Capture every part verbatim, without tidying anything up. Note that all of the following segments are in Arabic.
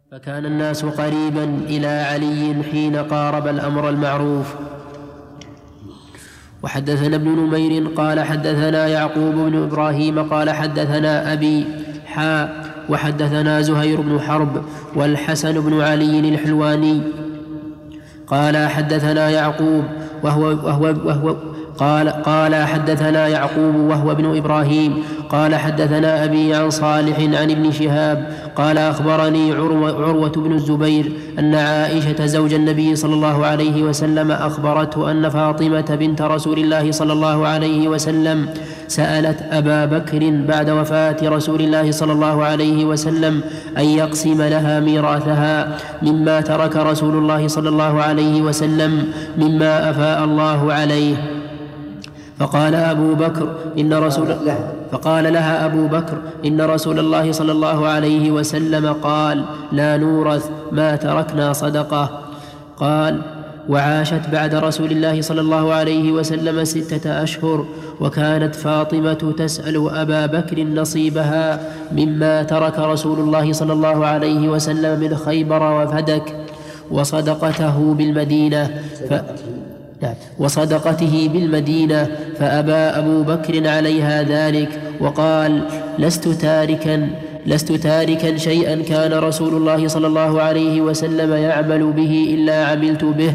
فكان الناس قريبا إلى علي حين قارب الأمر المعروف. وحدثنا ابن نمير قال حدثنا يعقوب بن إبراهيم قال حدثنا أبي حاء وحدثنا زهير بن حرب والحسن بن علي الحلواني قال حدثنا يعقوب وهو, وهو, وهو قال, قال حدثنا يعقوب وهو ابن إبراهيم قال حدثنا أبي عن صالح عن ابن شهاب قال أخبرني عروة, عروة بن الزبير أن عائشة زوج النبي صلى الله عليه وسلم أخبرته أن فاطمة بنت رسول الله صلى الله عليه وسلم سألت أبا بكر بعد وفاة رسول الله صلى الله عليه وسلم أن يقسم لها ميراثها مما ترك رسول الله صلى الله عليه وسلم مما أفاء الله عليه. فقال أبو بكر إن رسول فقال لها أبو بكر إن رسول الله صلى الله عليه وسلم قال لا نورث ما تركنا صدقة. قال وعاشت بعد رسول الله صلى الله عليه وسلم ستة أشهر وكانت فاطمة تسأل أبا بكر نصيبها مما ترك رسول الله صلى الله عليه وسلم من خيبر وفدك وصدقته بالمدينة ف... وصدقته بالمدينة فأبى أبو بكر عليها ذلك وقال لست تاركا لست تاركا شيئا كان رسول الله صلى الله عليه وسلم يعمل به إلا عملت به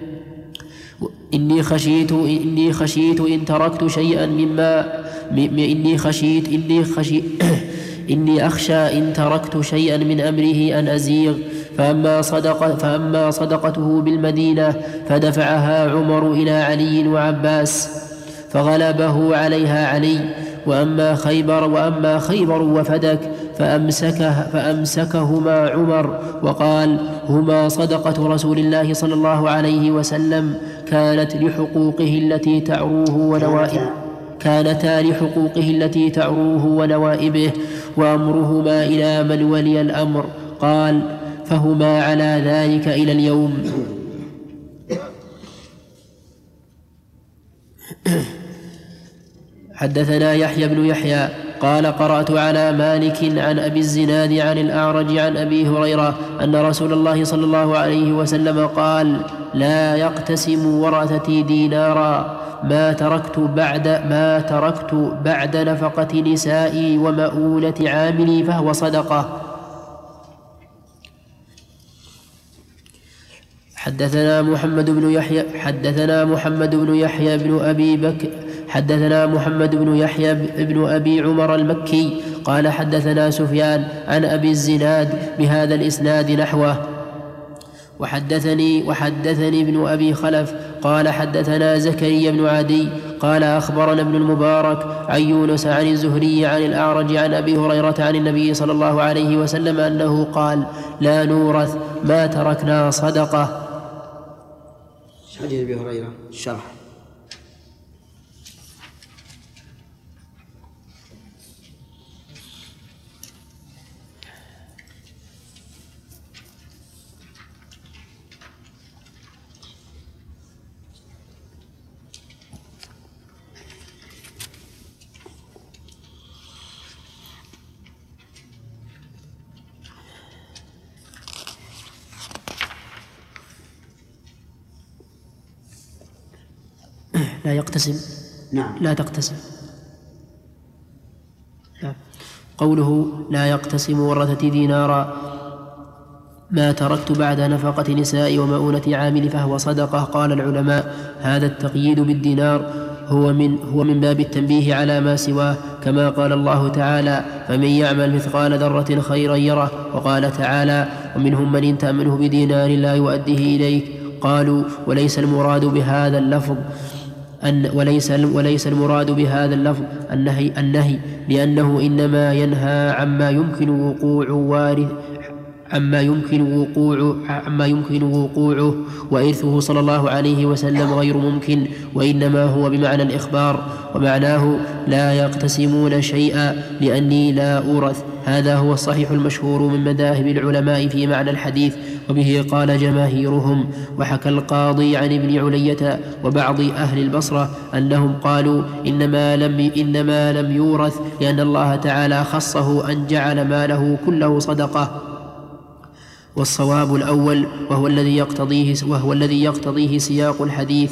إني خشيت إني خشيت إن تركت شيئا مما إني خشيت إني خشيت إني أخشى إن تركت شيئا من أمره أن أزيغ. فأما, صدق فأما صدقته بالمدينة فدفعها عمر إلى علي وعباس فغلبه عليها علي. وأما خيبر وأما خيبر وفدك فأمسكه فأمسكهما عمر وقال هما صدقة رسول الله صلى الله عليه وسلم كانت لحقوقه التي تعروه ونوائبه كانتا لحقوقه التي تعروه ونوائبه وأمرهما إلى من ولي الأمر. قال فهما على ذلك إلى اليوم. حدثنا يحيى بن يحيى قال قرأت على مالك عن أبي الزناد عن الأعرج عن أبي هريرة أن رسول الله صلى الله عليه وسلم قال لا يقتسم ورثتي دينارا ما تركت بعد ما تركت بعد نفقة نسائي ومؤونة عاملي فهو صدقة. حدثنا محمد بن يحيى حدثنا محمد بن يحيى بن أبي بكر حدثنا محمد بن يحيى بن أبي عمر المكي قال حدثنا سفيان عن أبي الزناد بهذا الإسناد نحوه. وحدثني وحدثني ابن أبي خلف قال حدثنا زكريا بن عدي قال أخبرنا ابن المبارك عن يونس عن الزهري عن الأعرج عن أبي هريرة عن النبي صلى الله عليه وسلم أنه قال لا نورث ما تركنا صدقة. حديث أبي هريرة الشرح. لا يقتسم نعم لا تقتسم لا. قوله لا يقتسم ورثتي دينارا ما تركت بعد نفقة نساء ومؤونة عامل فهو صدقة. قال العلماء هذا التقييد بالدينار هو من, هو من باب التنبيه على ما سواه كما قال الله تعالى فمن يعمل مثقال ذرة خيرا يره. وقال تعالى ومنهم من إن تأمنه بدينار لا يؤديه إليك. قالوا وليس المراد بهذا اللفظ أن وليس وليس المراد بهذا اللفظ النهي النهي لأنه إنما ينهى عما يمكن وقوع وارث عما يمكن وقوع عما يمكن وقوعه وإرثه صلى الله عليه وسلم غير ممكن وإنما هو بمعنى الإخبار ومعناه لا يقتسمون شيئا لأني لا أورث. هذا هو الصحيح المشهور من مذاهب العلماء في معنى الحديث وبه قال جماهيرهم. وحكى القاضي عن ابن علية وبعض أهل البصرة أنهم قالوا إنما لم, إنما لم يورث لأن الله تعالى خصه أن جعل ماله كله صدقة. والصواب الأول وهو الذي يقتضيه وهو الذي يقتضيه سياق الحديث.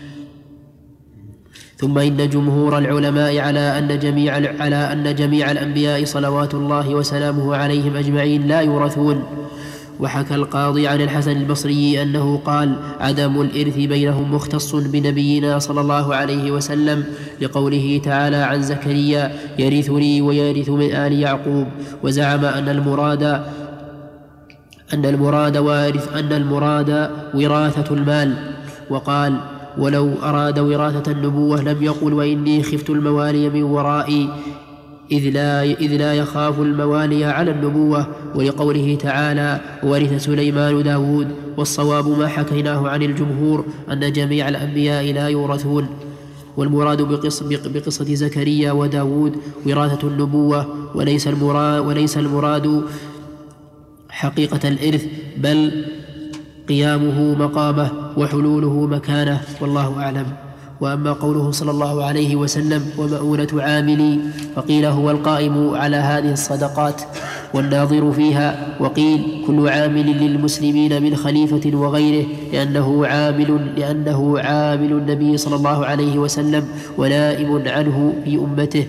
ثم إن جمهور العلماء على أن جميع على أن جميع الأنبياء صلوات الله وسلامه عليهم أجمعين لا يورثون. وحكى القاضي عن الحسن البصري أنه قال: عدم الإرث بينهم مختص بنبينا صلى الله عليه وسلم، لقوله تعالى عن زكريا: يرثني ويرث من آل يعقوب. وزعم أن المراد أن المراد وارث أن المراد وراثة المال، وقال: ولو أراد وراثة النبوة لم يقل: وإني خفت الموالي من ورائي، إذ لا, إذ لا يخاف الموالي على النبوة. ولقوله تعالى: ورث سليمان داود. والصواب ما حكيناه عن الجمهور أن جميع الأنبياء لا يورثون، والمراد بقص بقصة زكريا وداود وراثة النبوة، وليس المراد, وليس المراد حقيقة الإرث، بل قيامه مقامه وحلوله مكانه، والله أعلم. وأما قوله صلى الله عليه وسلم: ومؤونة عاملي، فقيل هو القائم على هذه الصدقات والناظر فيها، وقيل كل عامل للمسلمين من خليفة وغيره، لأنه عامل لأنه عامل النبي صلى الله عليه وسلم ونائب عنه في أمته.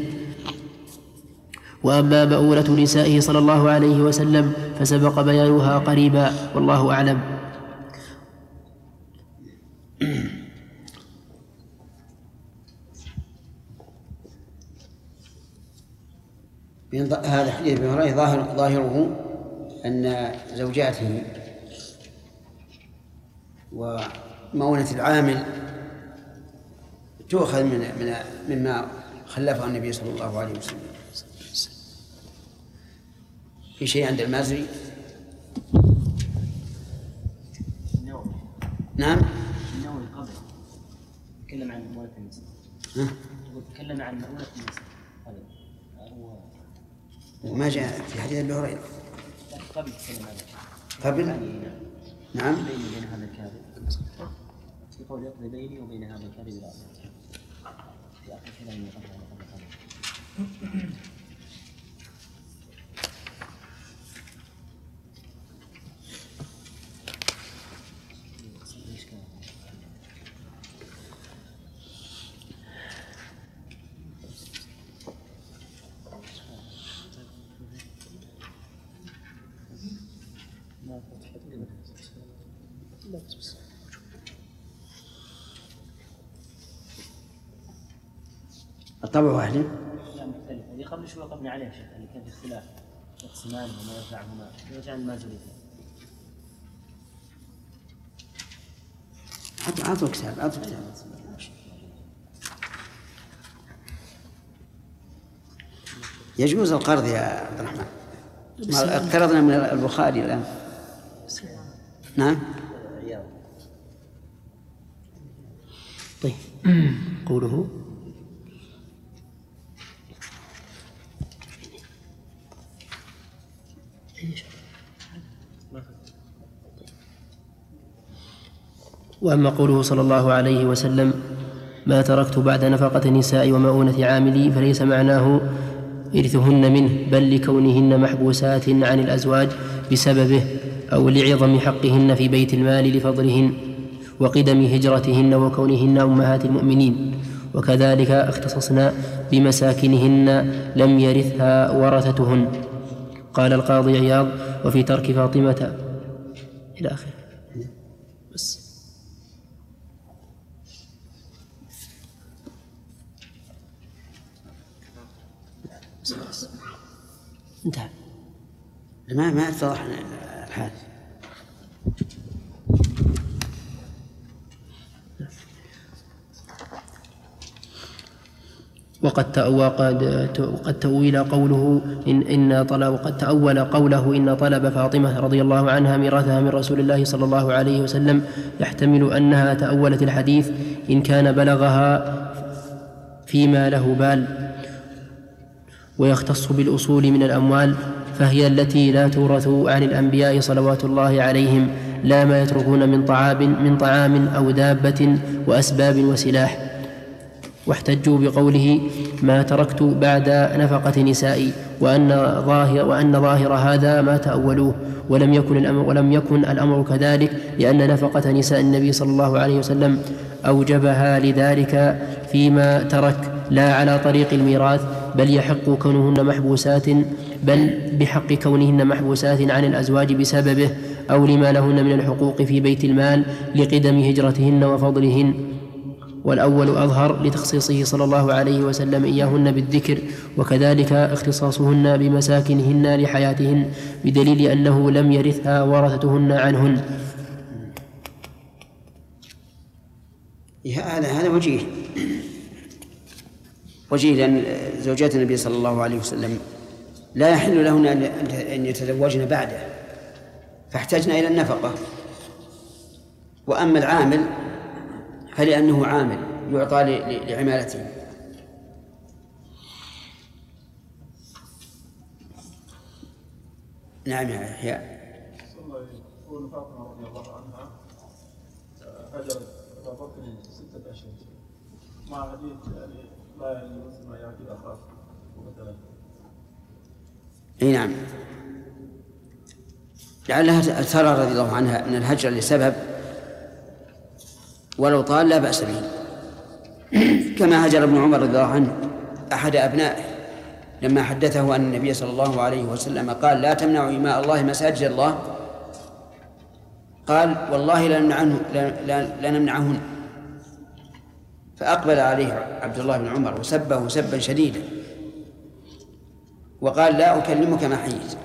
وأما مؤونة نسائه صلى الله عليه وسلم فسبق بيانها قريبا، والله أعلم. هذا حديث ابن هريرة ظاهر ظاهره أن زوجاته ومؤونة العامل تؤخذ من من مما خلفه النبي صلى الله عليه وسلم. في شيء عند المازري؟ نعم. النووي قبل تكلم عن مؤونة النساء. تكلم عن مؤونة النساء ما جاء في حديث ابن هريرة قبل تكلم عنه قبل. نعم. بيني وبين هذا الكاذب في قول يقضي بيني وبين هذا الكاذب لا في آخر كلامي قبل. الطبع واحد؟ لا مختلف. هذه قبل شوي وقفنا عليها شيخ اللي كان في اختلاف اقسمان وما ينفعهما يرجع المازري. أعطوا كتاب أعطوا كتاب. يجوز القرض يا عبد الرحمن. اقترضنا من البخاري الآن. نعم. طيب قوله وأما قوله صلى الله عليه وسلم: ما تركت بعد نفقة النساء ومؤونة عاملي، فليس معناه إرثهن منه، بل لكونهن محبوسات عن الأزواج بسببه، أو لعظم حقهن في بيت المال لفضلهن وقدم هجرتهن وكونهن أمهات المؤمنين. وكذلك اختصصنا بمساكنهن لم يرثها ورثتهن. قال القاضي عياض: وفي ترك فاطمة إلى آخره. بس انتهى. ما ما اتضح الحال. وقد وقد تأويل قوله إن إن طلب وقد تأول قوله إن طلب فاطمة رضي الله عنها ميراثها من رسول الله صلى الله عليه وسلم يحتمل أنها تأولت الحديث إن كان بلغها فيما له بال، ويختص بالأصول من الأموال، فهي التي لا تورث عن الأنبياء صلوات الله عليهم، لا ما يتركون من طعام من طعام أو دابة وأسباب وسلاح. واحتجوا بقوله ما تركت بعد نفقة نسائي، وأن ظاهر, وأن ظاهر هذا ما تأولوه، ولم يكن الأمر, ولم يكن الأمر كذلك، لأن نفقة نساء النبي صلى الله عليه وسلم أوجبها لذلك فيما ترك، لا على طريق الميراث، بل يحق كونهن محبوسات بل بحق كونهن محبوسات عن الأزواج بسببه، أو لما لهن من الحقوق في بيت المال لقدم هجرتهن وفضلهن. والأول أظهر لتخصيصه صلى الله عليه وسلم إياهن بالذكر، وكذلك اختصاصهن بمساكنهن لحياتهن، بدليل أنه لم يرثها ورثتهن عنهن. هذا هذا وجيه وجيه لأن زوجات النبي صلى الله عليه وسلم لا يحل لهن أن يتزوجن بعده، فاحتجنا إلى النفقة. وأما العامل فلأنه عامل يعطى لعمالته. نعم يا يحيى. يقول فاطمة رضي الله عنها هجرت أبا بكر ستة أشهر مع حديث يعني لا يجوز ما يأتي الأخاف مثلا. اي نعم، لعلها ترى رضي الله عنها أن الهجر لسبب ولو طال لا بأس به، كما هجر ابن عمر رضي الله عنه أحد أبنائه لما حدثه أن النبي صلى الله عليه وسلم قال لا تمنعوا إماء الله مساجد الله، قال والله لا نمنعهن، فأقبل عليه عبد الله بن عمر وسبه سبا شديدا وقال لا أكلمك ما حييت.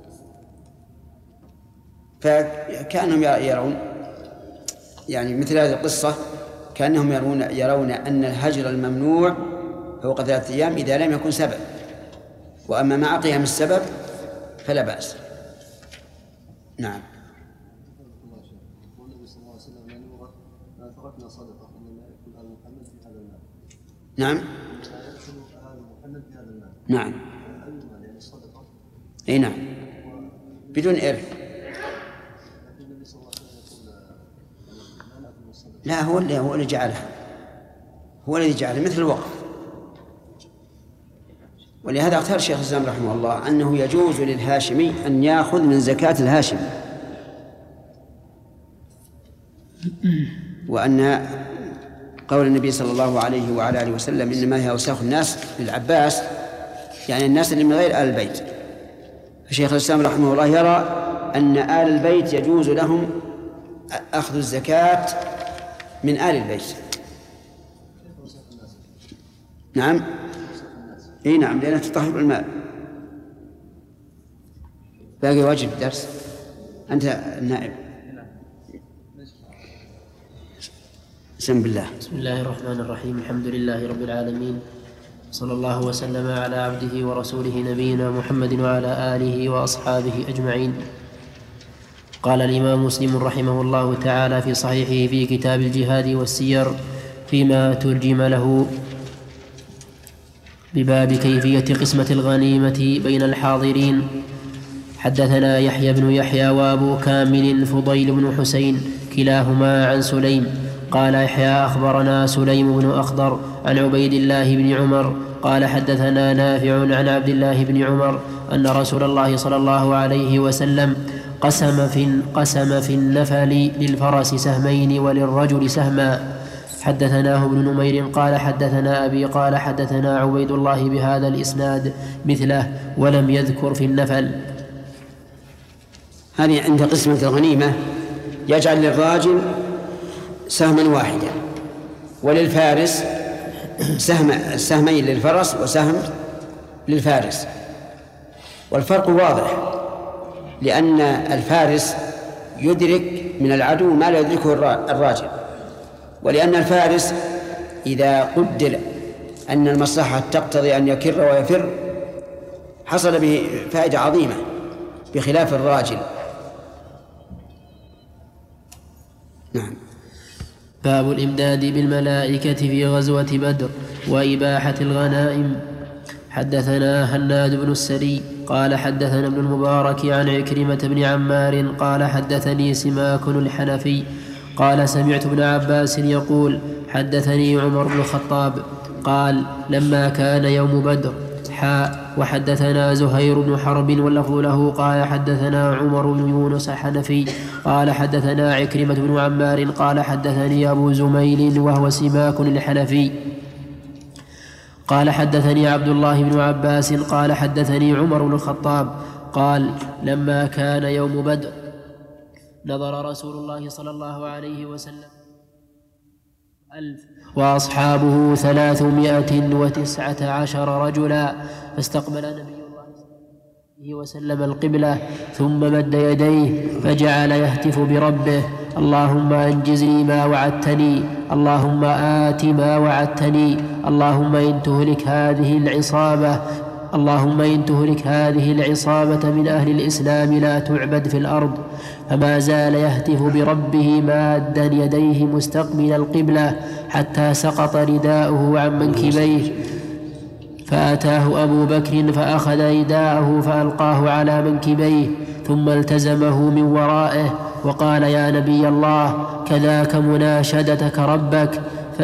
فكأنهم يرون يعني مثل هذه القصة كأنهم يرون يرون أن الهجر الممنوع فوق ثلاثة أيام إذا لم يكن سبب، وأما مع قيام السبب فلا بأس. نعم. نعم. نعم. أي نعم، بدون إرث. لا، هو اللي هو اللي جعلها، هو الذي جعلها مثل الوقف. ولهذا اختار الشيخ الإسلام رحمه الله أنه يجوز للهاشمي أن يأخذ من زكاة الهاشمي، وأن قول النبي صلى الله عليه وعلى آله وسلم إنما هي أوساخ الناس للعباس، يعني الناس اللي من غير آل البيت. فشيخ الإسلام رحمه الله يرى أن آل البيت يجوز لهم أخذ الزكاة من آل البيت. نعم. اي نعم، لأنها تطهر المال. باقي واجب الدرس، أنت النائب. بسم الله. بسم الله الرحمن الرحيم، الحمد لله رب العالمين، صلى الله وسلم على عبده ورسوله نبينا محمد وعلى آله وأصحابه أجمعين. قال الإمام مسلم رحمه الله تعالى في صحيحه في كتاب الجهاد والسير فيما ترجم له بباب كيفية قسمة الغنيمة بين الحاضرين: حدثنا يحيى بن يحيى وأبو كامل فضيل بن حسين كلاهما عن سليم قال يحيى أخبرنا سليم بن أخضر عن عبيد الله بن عمر قال حدثنا نافع عن عبد الله بن عمر أن رسول الله صلى الله عليه وسلم قسم في, قسم في النفل للفرس سهمين وللرجل سهما. حدثناه ابن نمير قال حدثنا أبي قال حدثنا عبيد الله بهذا الإسناد مثله ولم يذكر في النفل. هذه عند قسمة الغنيمة يجعل للراجل سهما واحدا وللفارس سهم سهمين للفرس وسهم للفارس. والفرق واضح، لأن الفارس يدرك من العدو ما لا يدركه الراجل، ولأن الفارس إذا قدر أن المصلحة تقتضي أن يكر ويفر حصل به فائدة عظيمة بخلاف الراجل. نعم. باب الإمداد بالملائكة في غزوة بدر وإباحة الغنائم. حدثنا هناد بن السري قال حدثنا ابن المبارك عن عكرمة بن عمار قال حدثني سماك الحنفي قال سمعت ابن عباس يقول حدثني عمر بن الخطاب قال لما كان يوم بدر. حاء وحدثنا زهير بن حرب واللفظ له قال حدثنا عمر بن يونس الحنفي قال حدثنا عكرمة بن عمار قال حدثني أبو زميل وهو سماك الحنفي قال حدثني عبد الله بن عباس قال حدثني عمر بن الخطاب قال لما كان يوم بدر نظر رسول الله صلى الله عليه وسلم ألف وأصحابه ثلاثمائة وتسعة عشر رجلا فاستقبل نبي الله صلى الله عليه وسلم القبلة ثم مد يديه فجعل يهتف بربه اللهم أنجزني ما وعدتني اللهم آت ما وعدتني اللهم إن تهلك هذه العصابة اللهم إن تهلك هذه العصابة من أهل الإسلام لا تعبد في الأرض. فما زال يهتف بربه مادا يديه مستقبل القبلة حتى سقط رداؤه عن منكبيه فأتاه أبو بكر فأخذ رداءه فألقاه على منكبيه ثم التزمه من ورائه وقال يا نبي الله كذاك مناشدتك ربك ف...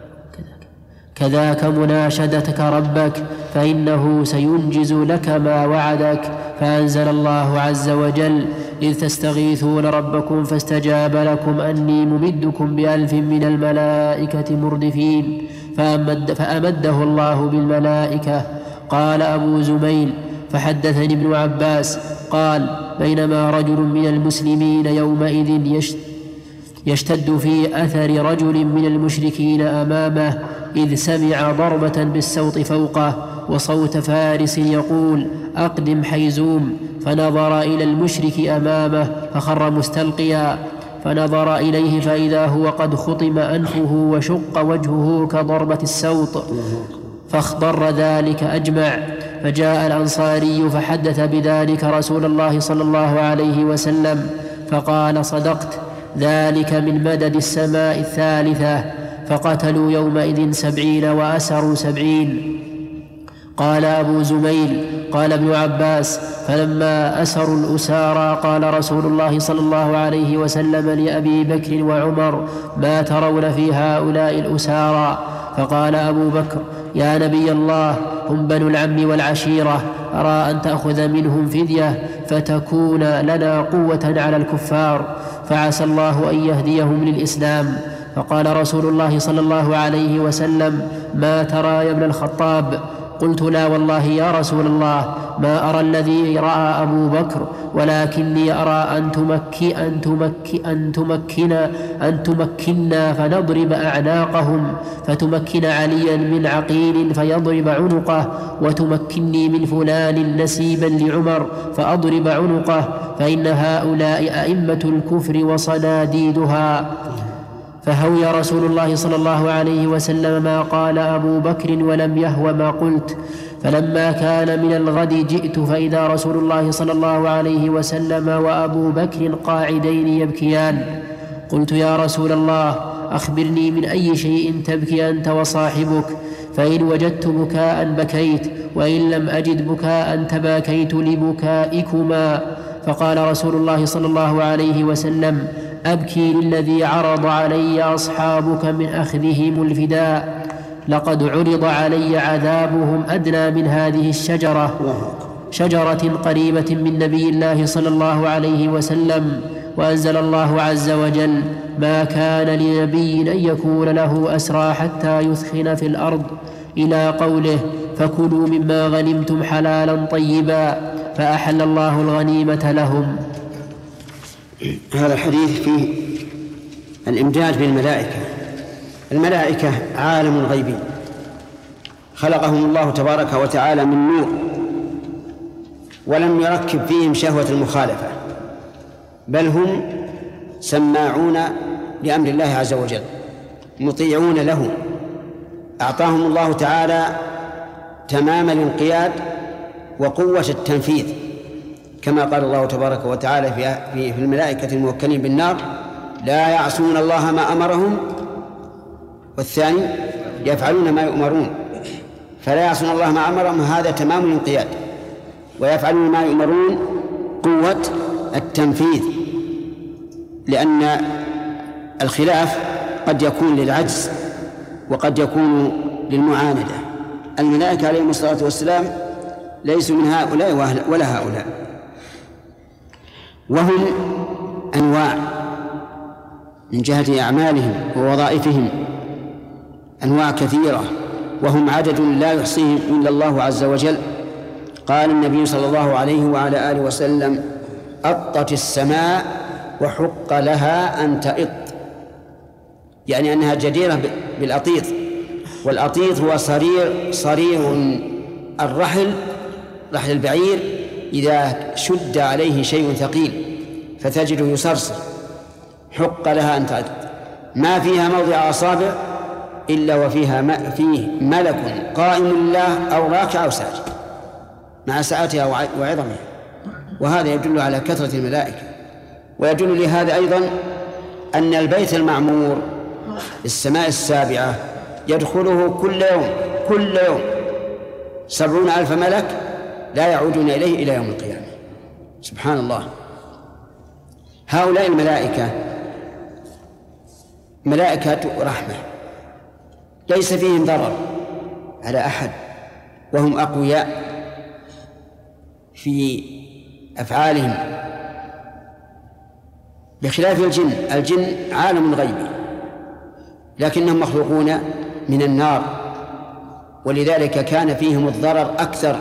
كذاك مناشدتك ربك فإنه سينجز لك ما وعدك. فأنزل الله عز وجل إذ تستغيثون ربكم فاستجاب لكم أني ممدكم بألف من الملائكة مردفين فأمد فأمده الله بالملائكة. قال أبو زميل فحدثني ابن عباس قال بينما رجل من المسلمين يومئذ يشتد في أثر رجل من المشركين أمامه إذ سمع ضربة بالسوط فوقه وصوت فارس يقول أقدم حيزوم فنظر إلى المشرك أمامه فخر مستلقيا فنظر إليه فإذا هو قد خطم أنفه وشق وجهه كضربة السوط فاخضر ذلك أجمع. فجاء الأنصاري فحدث بذلك رسول الله صلى الله عليه وسلم فقال صدقت ذلك من مدد السماء الثالثة. فقتلوا يومئذ سبعين وأسروا سبعين. قال أبو زميل قال ابن عباس فلما أسروا الأسارى قال رسول الله صلى الله عليه وسلم لأبي بكر وعمر ما ترون في هؤلاء الأسارى؟ فقال أبو بكر يا نبي الله هم بنو العم والعشيرة أرى أن تأخذ منهم فدية فتكون لنا قوة على الكفار فعسى الله أن يهديهم للإسلام. فقال رسول الله صلى الله عليه وسلم ما ترى يا ابن الخطاب؟ قلت لا والله يا رسول الله ما أرى الذي رأى أبو بكر ولكني أرى أن تمكي أن تمكي أن تمكنا أن تمكنا فنضرب أعناقهم فتمكن عليا من عقيل فيضرب عنقه وتمكني من فلان نسيبا لعمر فأضرب عنقه فإن هؤلاء أئمة الكفر وصناديدها. فهوي رسول الله صلى الله عليه وسلم ما قال أبو بكر ولم يهو ما قلت. فلما كان من الغد جئت فإذا رسول الله صلى الله عليه وسلم وأبو بكر قاعدين يبكيان. قلت يا رسول الله أخبرني من أي شيء تبكي أنت وصاحبك؟ فإن وجدت بكاء بكيت وإن لم أجد بكاء تباكيت لبكائكما. فقال رسول الله صلى الله عليه وسلم أبكي للذي عرض علي أصحابك من أخذهم الفداء لقد عرض علي عذابهم أدنى من هذه الشجرة شجرة قريبة من نبي الله صلى الله عليه وسلم. وأنزل الله عز وجل ما كان لنبي أن يكون له أسرى حتى يثخن في الأرض إلى قوله فكلوا مما غنمتم حلالا طيبا فأحل الله الغنيمة لهم. هذا الحديث فيه الإمداد بالملائكة. الملائكة عالم غيبي خلقهم الله تبارك وتعالى من نور ولم يركب فيهم شهوة المخالفة بل هم سماعون لأمر الله عز وجل مطيعون له. أعطاهم الله تعالى تمام الانقياد وقوة التنفيذ كما قال الله تبارك وتعالى في في الملائكة الموكلين بالنار لا يعصون الله ما أمرهم والثاني يفعلون ما يؤمرون. فلا يعصون الله ما أمرهم هذا تمام الانقياد ويفعلون ما يؤمرون قوة التنفيذ. لأن الخلاف قد يكون للعجز وقد يكون للمعاندة. الملائكة عليهم الصلاة والسلام ليسوا من هؤلاء ولا هؤلاء، وهم أنواع من جهة أعمالهم ووظائفهم، أنواع كثيرة، وهم عدد لا يحصيهم إلا الله عز وجل. قال النبي صلى الله عليه وعلى آله وسلم: أطت السماء وحق لها أن تئط، يعني أنها جديرة بالأطيط. والأطيط هو صرير صرير الرحل، رحل البعير إذا شد عليه شيء ثقيل فتجده يصرصر. حق لها أن تئط، ما فيها موضع أصابع إلا وفيها فيه ملك قائم لله أو راكع أو ساجد مع سعتها وعظمها. وهذا يدل على كثرة الملائكة. ويدل لهذا أيضا أن البيت المعمور السماء السابعة يدخله كل يوم كل يوم سبعون ألف ملك لا يعودون إليه إلى يوم القيامة. سبحان الله. هؤلاء الملائكة ملائكة رحمة، ليس فيهم ضرر على أحد، وهم أقوياء في أفعالهم، بخلاف الجن. الجن عالم غيبي لكنهم مخلوقون من النار، ولذلك كان فيهم الضرر أكثر،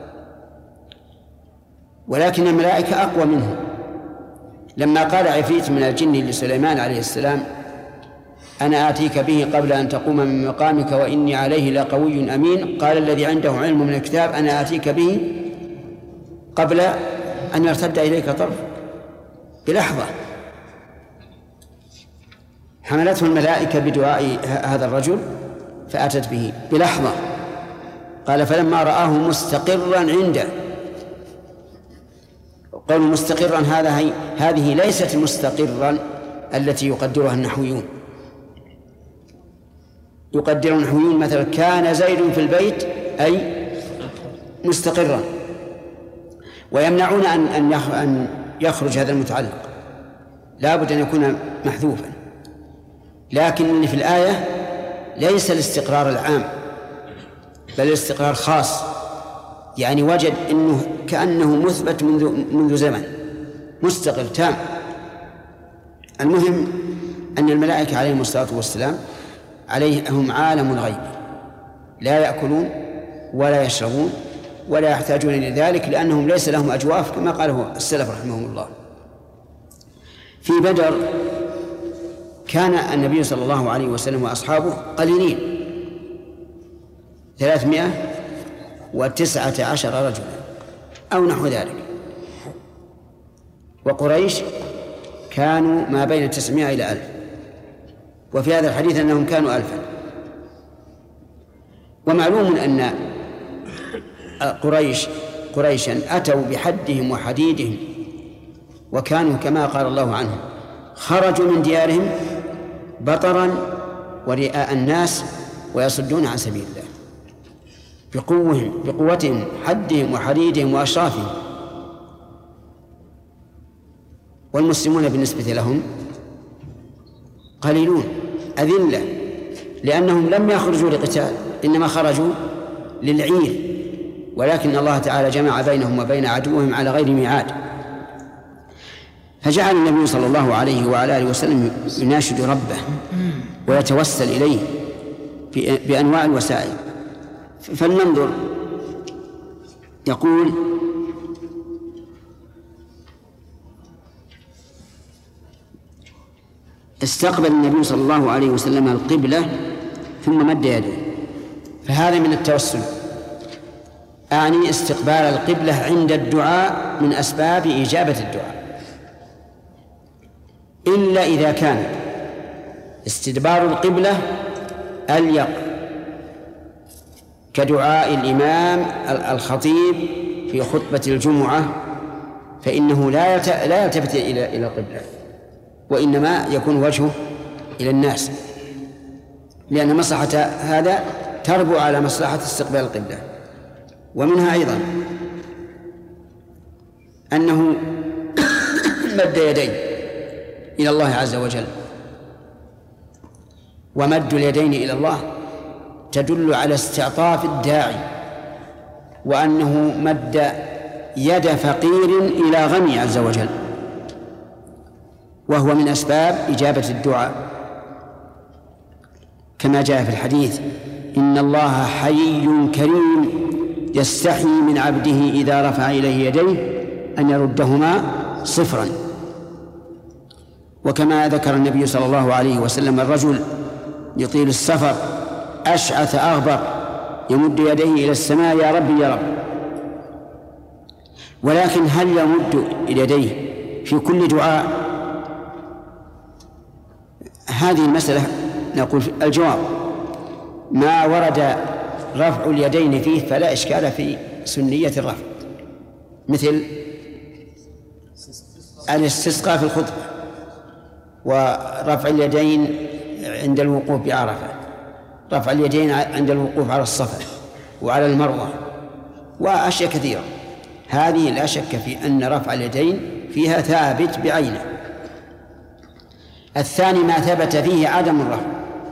ولكن الملائكة أقوى منهم. لما قال عفريت من الجن لسليمان عليه السلام: أنا آتيك به قبل أن تقوم من مقامك وإني عليه لقوي أمين، قال الذي عنده علم من الكتاب: أنا آتيك به قبل أن يرتد إليك طرفك، بلحظة. حملته الملائكة بدعاء هذا الرجل فأتت به بلحظة. قال: فلما رآه مستقرا عنده. قول مستقرا هذا هي هذه ليست مستقرا التي يقدرها النحويون. يقدر النحويون مثلا: كان زيد في البيت، أي مستقرا، ويمنعون أن أن يخرج هذا المتعلق، لا بد أن يكون محذوفا. لكن اللي في الآية ليس الاستقرار العام بل الاستقرار خاص، يعني وجد أنه كأنه مثبت منذ منذ زمن، مستقر تام. المهم أن الملائكة عليهم الصلاة والسلام عليهم عالم الغيب، لا يأكلون ولا يشربون ولا يحتاجون إلى ذلك، لأنهم ليس لهم أجواف كما قاله السلف رحمهم الله. في بدر كان النبي صلى الله عليه وسلم وأصحابه قليلين، ثلاثمائة وتسعة عشر رجلا أو نحو ذلك، وقريش كانوا ما بين تسعمائة إلى ألف، وفي هذا الحديث أنهم كانوا ألفا. ومعلوم أن قريش قريشا أتوا بحدهم وحديدهم، وكانوا كما قال الله عنهم: خرجوا من ديارهم بطرا ورئاء الناس ويصدون عن سبيل الله، بقوهم بقوتهم حدهم وحديدهم وأشرافهم. والمسلمون بالنسبة لهم قليلون أذلة، لأنهم لم يخرجوا لقتال، إنما خرجوا للعير، ولكن الله تعالى جمع بينهم وبين عدوهم على غير ميعاد. فجعل النبي صلى الله عليه وعلى آله وسلم يناشد ربه ويتوسل إليه بأنواع الوسائل. فلننظر. يقول: استقبل النبي صلى الله عليه وسلم القبلة ثم مد يديه، فهذا من التوسل، أعني استقبال القبلة عند الدعاء من أسباب إجابة الدعاء، إلا إذا كان استدبار القبلة أليق كدعاء الإمام الخطيب في خطبة الجمعة، فإنه لا لا يلتفت إلى إلى القبلة، وإنما يكون وجهه إلى الناس، لأن مصلحة هذا تربو على مصلحة استقبال القبلة. ومنها أيضا أنه مد يديه إلى الله عز وجل، ومد اليدين إلى الله تدل على استعطاف الداعي وأنه مد يد فقير إلى غني عز وجل، وهو من أسباب إجابة الدعاء، كما جاء في الحديث: إن الله حيي كريم يستحي من عبده إذا رفع إليه يديه أن يردهما صفرا. وكما ذكر النبي صلى الله عليه وسلم الرجل يطيل السفر أشعث أغبر يمد يديه إلى السماء: يا ربي يا رب. ولكن هل يمد يديه في كل دعاء؟ هذه المسألة نقول الجواب: ما ورد رفع اليدين فيه فلا إشكال في سنية الرفع، مثل الاستسقاء في الخطبة، ورفع اليدين عند الوقوف بعرفة، رفع اليدين عند الوقوف على الصفا وعلى المروة، وأشياء كثيرة. هذه لا شك في أن رفع اليدين فيها ثابت بعينه. الثاني ما ثبت فيه عدم الرفع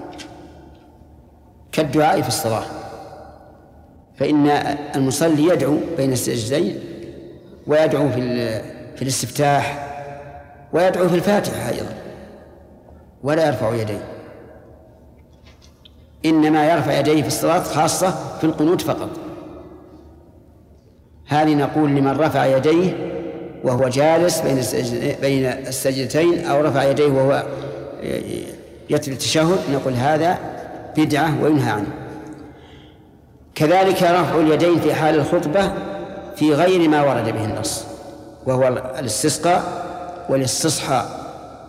كالدعاء في الصلاة، فإن المصلي يدعو بين السجدين، ويدعو في في الاستفتاح، ويدعو في الفاتحة أيضا، ولا يرفع يديه، إنما يرفع يديه في الصلاة خاصة في القنوت فقط. هذه نقول لمن رفع يديه وهو جالس بين بين السجدتين، أو رفع يديه وهو يتلو التشهد، نقول هذا بدعة وينهى عنه. كذلك رفع اليدين في حال الخطبة في غير ما ورد به النص، وهو الاستسقاء والاستصحاء،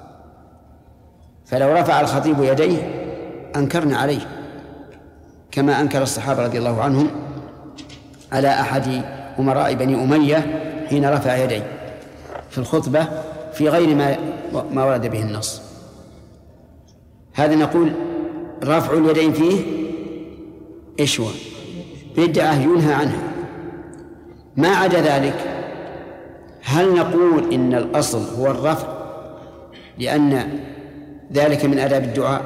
فلو رفع الخطيب يديه أنكرنا عليه، كما أنكر الصحابة رضي الله عنهم على أحد أمراء بني أمية حين رفع يديه في الخطبة في غير ما ما ورد به النص. هذا نقول رفع اليدين فيه إيش هو؟ بدعة ينهى عنها. ما عدا ذلك هل نقول إن الأصل هو الرفع لأن ذلك من آداب الدعاء،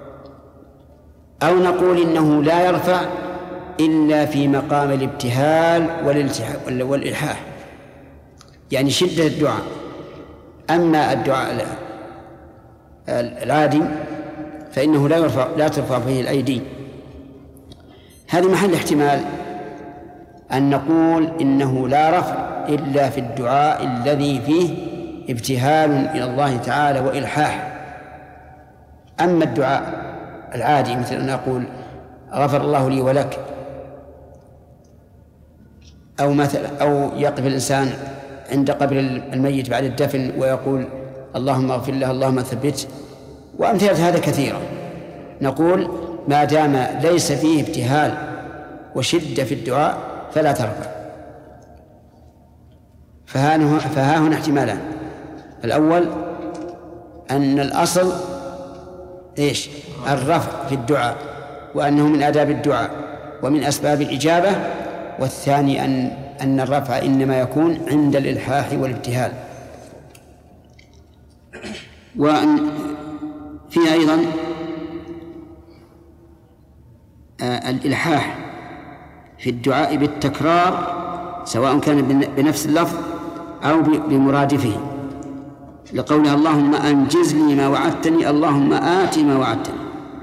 أو نقول إنه لا يرفع إلا في مقام الابتهال والإلحاح، يعني شدة الدعاء. أما الدعاء العادي فإنه لا يرفع لا ترفع فيه الأيدي. هذا محل احتمال أن نقول إنه لا رفع إلا في الدعاء الذي فيه ابتهال إلى الله تعالى وإلحاح. أما الدعاء العادي مثل أن أقول غفر الله لي ولك، أو مثلا أو يقف الإنسان عند قبر الميت بعد الدفن ويقول اللهم اغفر له اللهم ثبته، وأمثلة هذا كثيرة، نقول ما دام ليس فيه ابتهال وشدة في الدعاء فلا ترفع. فها هنا احتمالان: الأول أن الأصل إيش؟ الرفع في الدعاء، وأنه من آداب الدعاء ومن أسباب الإجابة، والثاني أن أن الرفع إنما يكون عند الإلحاح والابتهال. وفي أيضا الإلحاح في الدعاء بالتكرار سواء كان بنفس اللفظ أو بمرادفه، لقوله اللهم أنجز لي ما وعدتني اللهم آتي ما وعدتني.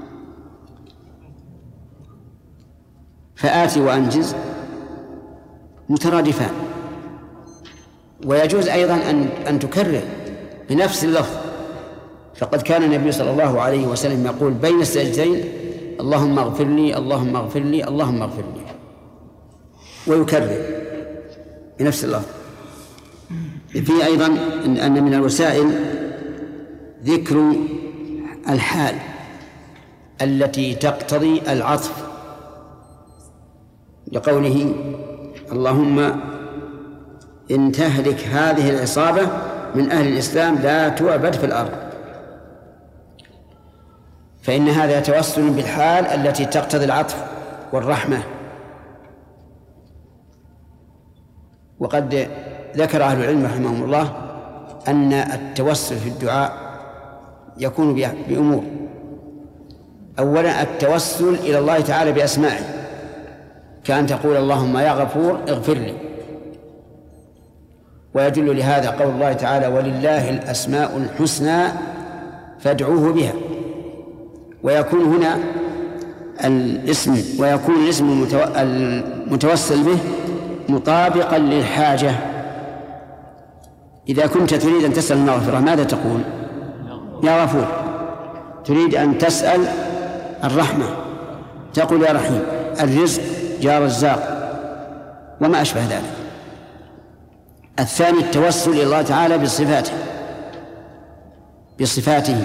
فآتي وأنجز مترادفان، ويجوز أيضا أن أن تكرر بنفس اللفظ، فقد كان النبي صلى الله عليه وسلم يقول بين السجدتين اللهم اغفر لي اللهم اغفر لي اللهم اغفر لي، ويكرر بنفس اللفظ. في أيضا أن من الوسائل ذكر الحال التي تقتضي العطف، لقوله اللهم إن تهلك هذه العصابة من أهل الإسلام لا تعبد في الأرض، فإن هذا توسل بالحال التي تقتضي العطف والرحمة. وقد ذكر أهل العلم رحمهم الله أن التوسل في الدعاء يكون بأمور: أولا التوسل إلى الله تعالى بأسمائه، كأن تقول اللهم يا غفور اغفر لي. ويدل لهذا قول الله تعالى ولله الأسماء الحسنى فادعوه بها. ويكون هنا الاسم ويكون الاسم المتوسل به مطابقا للحاجة. إذا كنت تريد أن تسأل المغفرة ماذا تقول؟ يا غفور. تريد أن تسأل الرحمة تقول يا رحيم. الرزق يا رزاق وما أشبه ذلك. الثاني التوسل إلى الله تعالى بصفاته بصفاته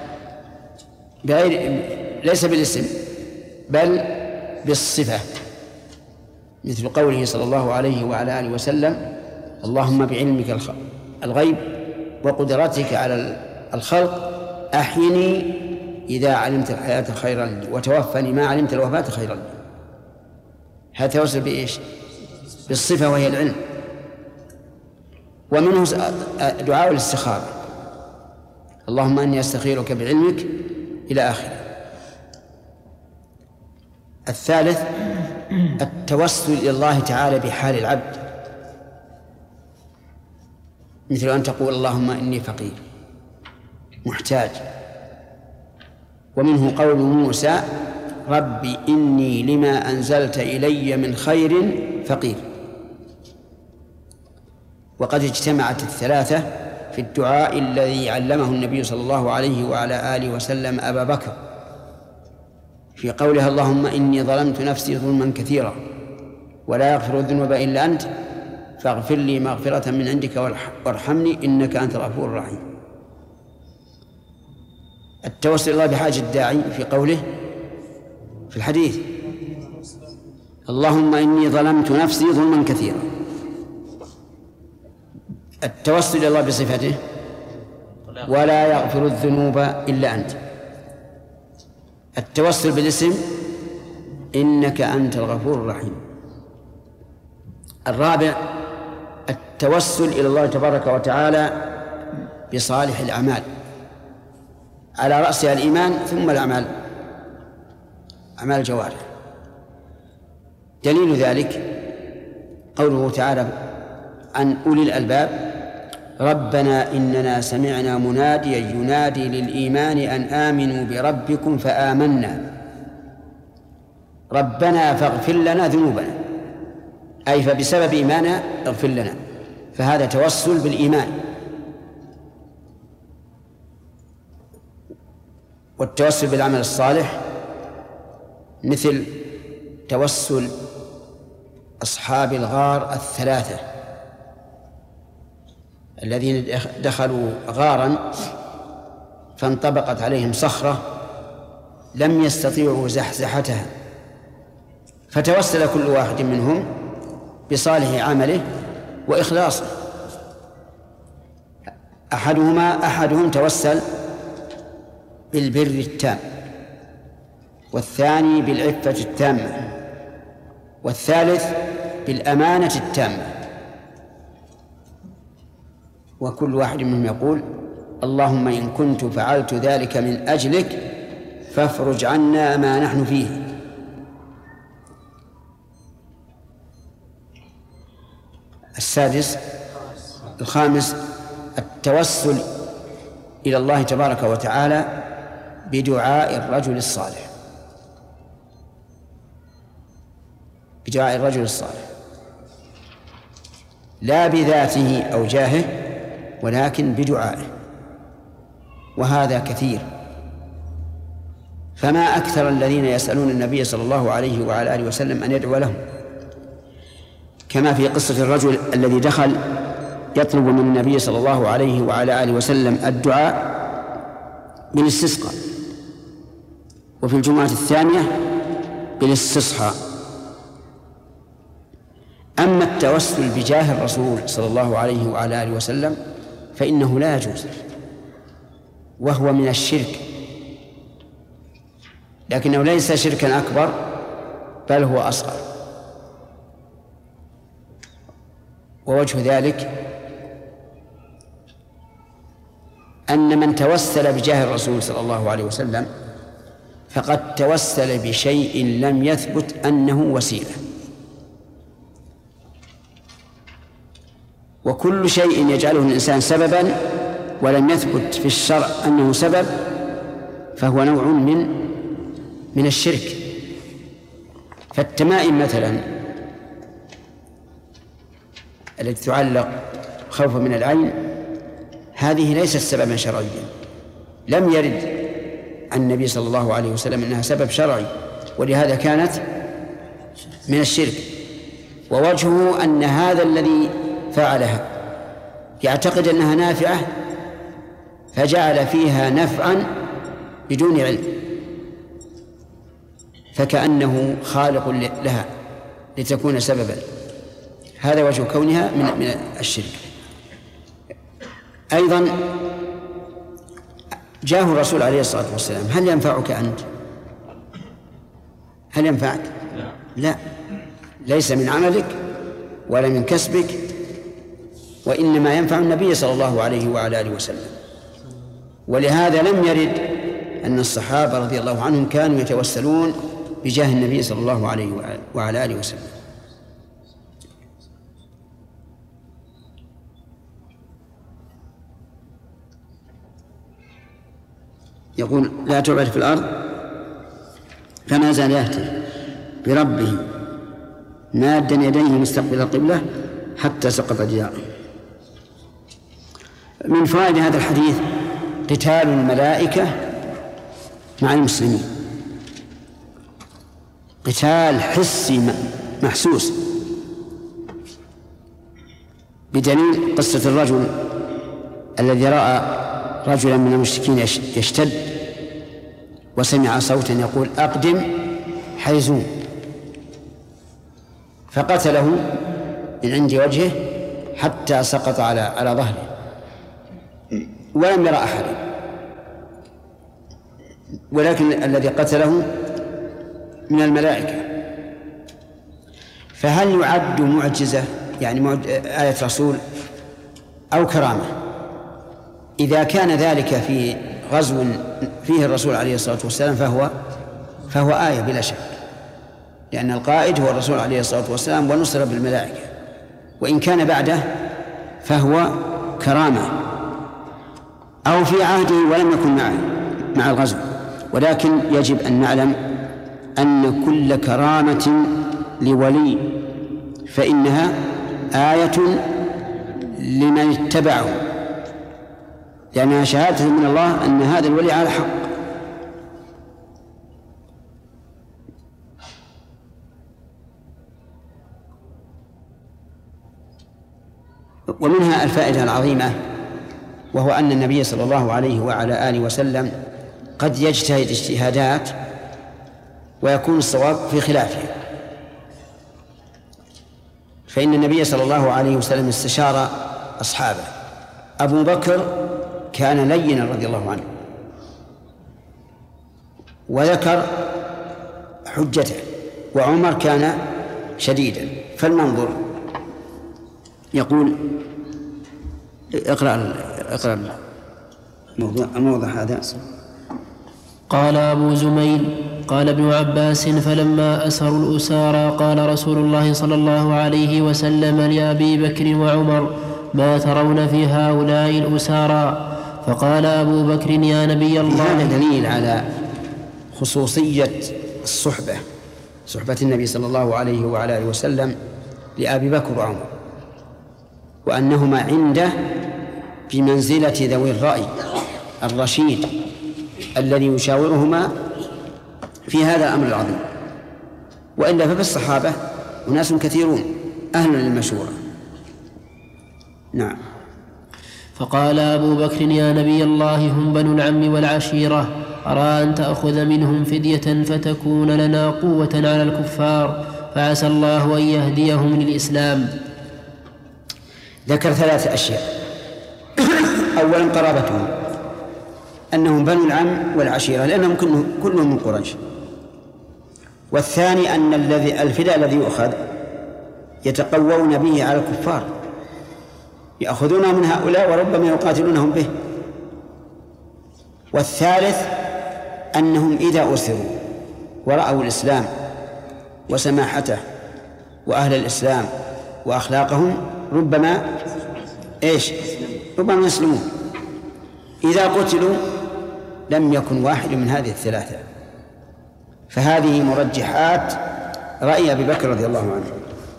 بغير ليس بالاسم بل بالصفة، مثل قوله صلى الله عليه وعلى آله وسلم اللهم بعلمك الغيب وقدرتك على الخلق أحيني إذا علمت الحياة خيرا لي وتوفني ما علمت الوفاة خيرا لي. هذا توسل بإيش؟ بالصفة وهي العلم. ومنه دعاء الاستخارة اللهم أني أستخيرك بعلمك إلى آخره. الثالث التوسل إلى الله تعالى بحال العبد، مثل أن تقول اللهم إني فقير محتاج. ومنه قول موسى ربي إني لما أنزلت إلي من خير فقير. وقد اجتمعت الثلاثة في الدعاء الذي علمه النبي صلى الله عليه وعلى آله وسلم أبا بكر في قولها اللهم إني ظلمت نفسي ظلما كثيرا ولا يغفر الذنوب إلا أنت فاغفر لي مغفرة من عندك وارحمني إنك أنت الغفور الرحيم. التوسل الله بحاجة الداعي في قوله في الحديث اللهم إني ظلمت نفسي ظلما كثيرا. التوسل إلى الله بصفته ولا يغفر الذنوب إلا أنت. التوسل بالاسم إنك أنت الغفور الرحيم. الرابع التوسل إلى الله تبارك وتعالى بصالح الأعمال، على رأسها الإيمان ثم الأعمال أعمال الجوارح. دليل ذلك قوله تعالى عن أولي الألباب ربنا إننا سمعنا مناديا ينادي للإيمان أن آمنوا بربكم فآمنا ربنا فاغفر لنا ذنوبنا، أي فبسبب إيماننا اغفر لنا. فهذا توسل بالإيمان. والتوسل بالعمل الصالح مثل توسل أصحاب الغار الثلاثة الذين دخلوا غارا فانطبقت عليهم صخرة لم يستطيعوا زحزحتها، فتوسل كل واحد منهم بصالح عمله وإخلاصه. أحدهما أحدهم توسل بالبر التام، والثاني بالعفة التامة، والثالث بالأمانة التامة. وكل واحد منهم يقول اللهم إن كنت فعلت ذلك من أجلك فافرج عنا ما نحن فيه. السادس الخامس التوسل إلى الله تبارك وتعالى بدعاء الرجل الصالح بدعاء الرجل الصالح لا بذاته أو جاهه ولكن بدعائه، وهذا كثير. فما أكثر الذين يسألون النبي صلى الله عليه وعلى آله وسلم أن يدعو لهم، كما في قصة الرجل الذي دخل يطلب من النبي صلى الله عليه وعلى آله وسلم الدعاء بالاستسقاء، وفي الجمعة الثانية بالاستصحاء. أما التوسل بجاه الرسول صلى الله عليه وعلى آله وسلم فإنه لا يجوز، وهو من الشرك، لكنه ليس شركا أكبر بل هو أصغر. ووجه ذلك أن من توسل بجاه الرسول صلى الله عليه وسلم فقد توسل بشيء لم يثبت أنه وسيلة. وكل شيء يجعله الإنسان سببا ولم يثبت في الشرع أنه سبب فهو نوع من من الشرك. فالتمائم مثلا التي تعلق خوفا من العين هذه ليست سببا شرعيا، لم يرد عن النبي صلى الله عليه وسلم أنها سبب شرعي، ولهذا كانت من الشرك. ووجهه أن هذا الذي فعلها يعتقد أنها نافعة فجعل فيها نفعا بدون علم، فكأنه خالق لها لتكون سببا. هذا وجه كونها من من الشرك. أيضا جاءه الرسول عليه الصلاة والسلام: هل ينفعك أنت؟ هل ينفعك؟ لا، ليس من عملك ولا من كسبك، وإنما ينفع النبي صلى الله عليه وعلى آله وسلم. ولهذا لم يرد أن الصحابة رضي الله عنهم كانوا يتوسلون بجاه النبي صلى الله عليه وعلى آله وسلم. يقول: لا تعبد في الأرض، فما زال يهتف بربه مادا يديه مستقبل القبلة حتى سقط جداره. من فوائد هذا الحديث قتال الملائكة مع المسلمين، قتال حسي محسوس، بدليل قصة الرجل الذي رأى رجلا من المشركين يشتد وسمع صوتا يقول: أقدم حيزوم، فقتله من عند وجهه حتى سقط على على ظهره ولم يرى أحدا، ولكن الذي قتله من الملائكة. فهل يعد معجزة يعني آية رسول أو كرامة؟ إذا كان ذلك في غزو فيه الرسول عليه الصلاة والسلام فهو فهو آية بلا شك، لأن القائد هو الرسول عليه الصلاة والسلام ونصر بالملائكة. وإن كان بعده فهو كرامة، أو في عهده ولم يكن معه مع الغزو. ولكن يجب أن نعلم أن كل كرامة لولي فإنها آية لمن اتبعه، لأنها شهادة من الله أن هذا الولي على حق. ومنها الفائدة العظيمة، وهو أن النبي صلى الله عليه وعلى آله وسلم قد يجتهد اجتهادات ويكون الصواب في خلافها. فإن النبي صلى الله عليه وسلم استشار أصحابه. أبو بكر كان لينا رضي الله عنه وذكر حجته، وعمر كان شديدا. فلننظر. يقول: اقرأ اقرأ الموضوع الموضوع هذا. قال أبو زميل: قال ابن عباس: فلما أسروا الأسارى قال رسول الله صلى الله عليه وسلم لأبي بكر وعمر: ما ترون في هؤلاء الأسارى؟ فقال أبو بكر: يا نبي الله. هذا دليل على خصوصية الصحبة، صحبة النبي صلى الله عليه وعلى آله وسلم لأبي بكر وعمر، وأنهما عنده بمنزلة ذوي الرأي الرشيد الذي يشاورهما في هذا الأمر العظيم. وإلا ففي الصحابة أناس كثيرون أهل للمشورة. نعم. فقال أبو بكر: يا نبي الله، هم بنو العم والعشيرة، أرى أن تأخذ منهم فدية فتكون لنا قوة على الكفار، فعسى الله أن يهديهم للإسلام. ذكر ثلاث أشياء. أولا قرابتهم، أنهم بنو العم والعشيرة لأنهم كلهم من قريش. والثاني أن الذي الفداء الذي يؤخذ يتقوون به على الكفار، يأخذون من هؤلاء وربما يقاتلونهم به. والثالث أنهم إذا أسروا ورأوا الإسلام وسماحته وأهل الإسلام وأخلاقهم ربما إيش ربما يسلمون. إذا قتلوا لم يكن واحد من هذه الثلاثة. فهذه مرجحات رأي أبي بكر رضي الله عنه.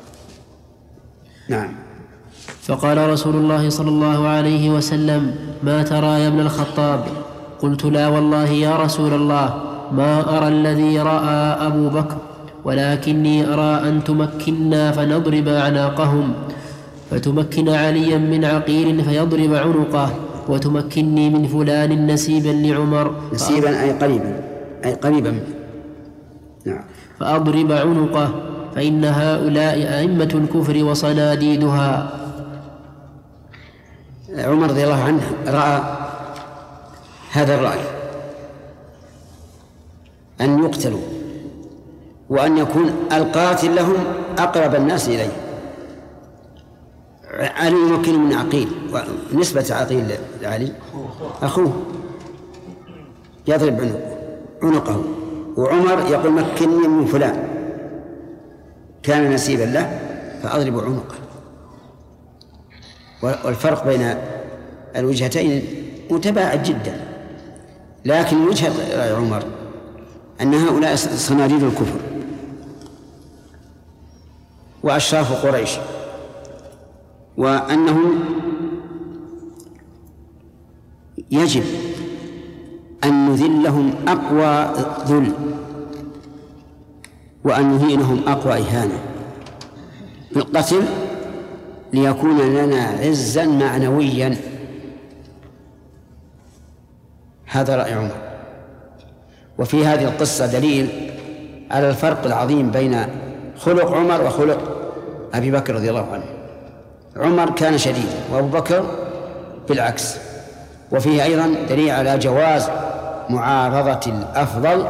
نعم. فقال رسول الله صلى الله عليه وسلم: ما ترى يا ابن الخطاب؟ قلت: لا والله يا رسول الله، ما أرى الذي رأى أبو بكر، ولكني أرى أن تمكنا فنضرب أعناقهم، فتمكن عليا من عقيل فيضرب عنقه، وتمكني من فلان نسيبا لعمر نسيبا أي قريبا أي قريبا نعم. فأضرب عنقه، فإن هؤلاء أئمة الكفر وصناديدها. عمر رضي الله عنه رأى هذا الرأي، أن يقتلوا وأن يكون القاتل لهم أقرب الناس إليه. علي يمكن من عقيل، ونسبة عقيل لعلي أخوه، يضرب عنقه، وعمر يقول مكنني من فلان كان نسيبا له فأضرب عنقه. والفرق بين الوجهتين متباعد جدا، لكن وجهة رأي عمر أن هؤلاء صناديد الكفر وأشراف قريش، وأنهم يجب أن نذلهم أقوى ذل وأن نهينهم أقوى إهانة بالقتل ليكون لنا عزا معنويا. هذا رأي عمر. وفي هذه القصة دليل على الفرق العظيم بين خلق عمر وخلق أبي بكر رضي الله عنه. عمر كان شديدا وأبو بكر بالعكس. وفيه أيضا دليل على جواز معارضة الأفضل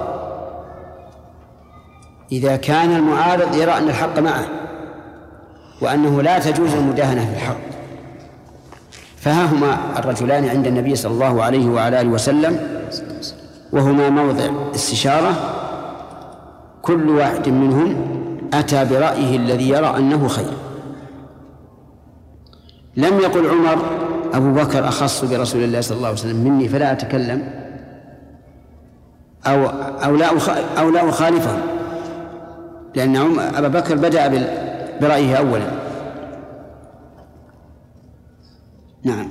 إذا كان المعارض يرى أن الحق معه وأنه لا تجوز المداهنة في الحق. فها هما الرجلان عند النبي صلى الله عليه وعلى آله وسلم، وهما موضع استشارة، كل واحد منهم أتى برأيه الذي يرى أنه خير. لم يقل عمر أبو بكر أخص برسول الله صلى الله عليه وسلم مني فلا أتكلم أو, أو, لا, أو لا أخالفه، لأن أبا بكر بدأ برأيه أولا. نعم.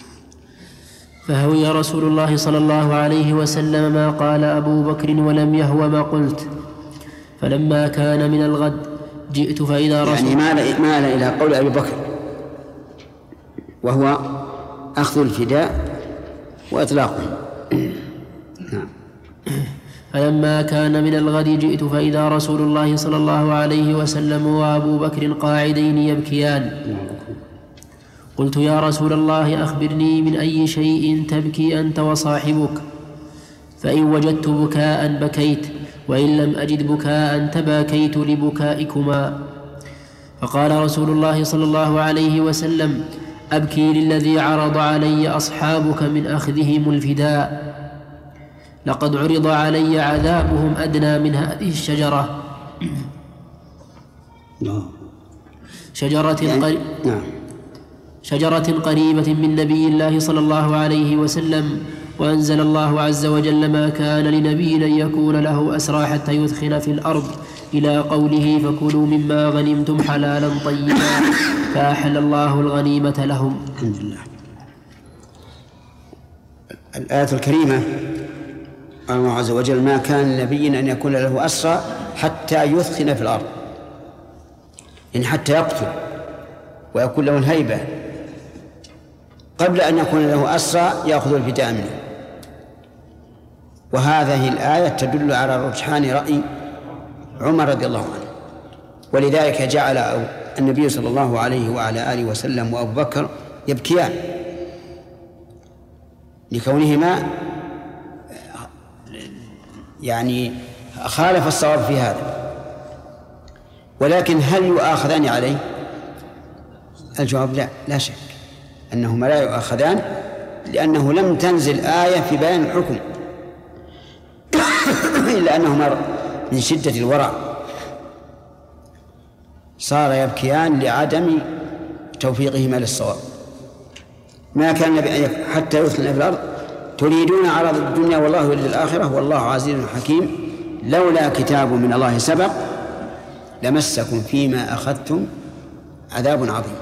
فهوي رسول الله صلى الله عليه وسلم ما قال أبو بكر ولم يهو ما قلت. فلما كان من الغد جئت فإذا رسول يعني مال, مال إلى قول أبي بكر وهو أخذ الفداء وإطلاقه. نعم. فلما كان من الغد جئت فإذا رسول الله صلى الله عليه وسلم وأبو بكر قاعدين يبكيان. قلت: يا رسول الله أخبرني من أي شيء تبكي أنت وصاحبك؟ فإن وجدت بكاء بكيت، وإن لم أجد بكاء تباكيت لبكائكما. فقال رسول الله صلى الله عليه وسلم: أبكي للذي عرض علي أصحابك من أخذهم الفداء، لقد عرض علي عذابهم أدنى من هذه الشجرة شجرة, يعني قري... نعم. شجرة قريبة من نبي الله صلى الله عليه وسلم. وأنزل الله عز وجل: ما كان لنبي أن يكون له أسرى حتى يثخن في الأرض، إلى قوله: فكلوا مما غنمتم حلالا طيبا، فأحل الله الغنيمة لهم. الحمد لله. الآية الكريمة قال الله عز وجل: ما كان لنبي أن يكون له أسرى حتى يثخن في الأرض، يعني حتى يقتل ويكون له الهيبة قبل أن يكون له أسرى يأخذ الفداء منه. وهذه الآية تدل على رجحان رأي عمر رضي الله عنه، ولذلك جعل النبي صلى الله عليه وعلى آله وسلم وأبو بكر يبكيان لكونهما يعني خالف الصواب في هذا. ولكن هل يؤاخذان عليه؟ الجواب لا، لا شك أنهما لا يؤاخذان، لأنه لم تنزل آية في بيان الحكم إلا أنهما من شدة الورع صار يبكيان لعدم توفيقهما للصواب. ما كان النبي حتى يثنى في الأرض تريدون عرض الدنيا والله يريد الآخرة والله عزيز حكيم لولا كتاب من الله سبق لمسكم فيما أخذتم عذاب عظيم.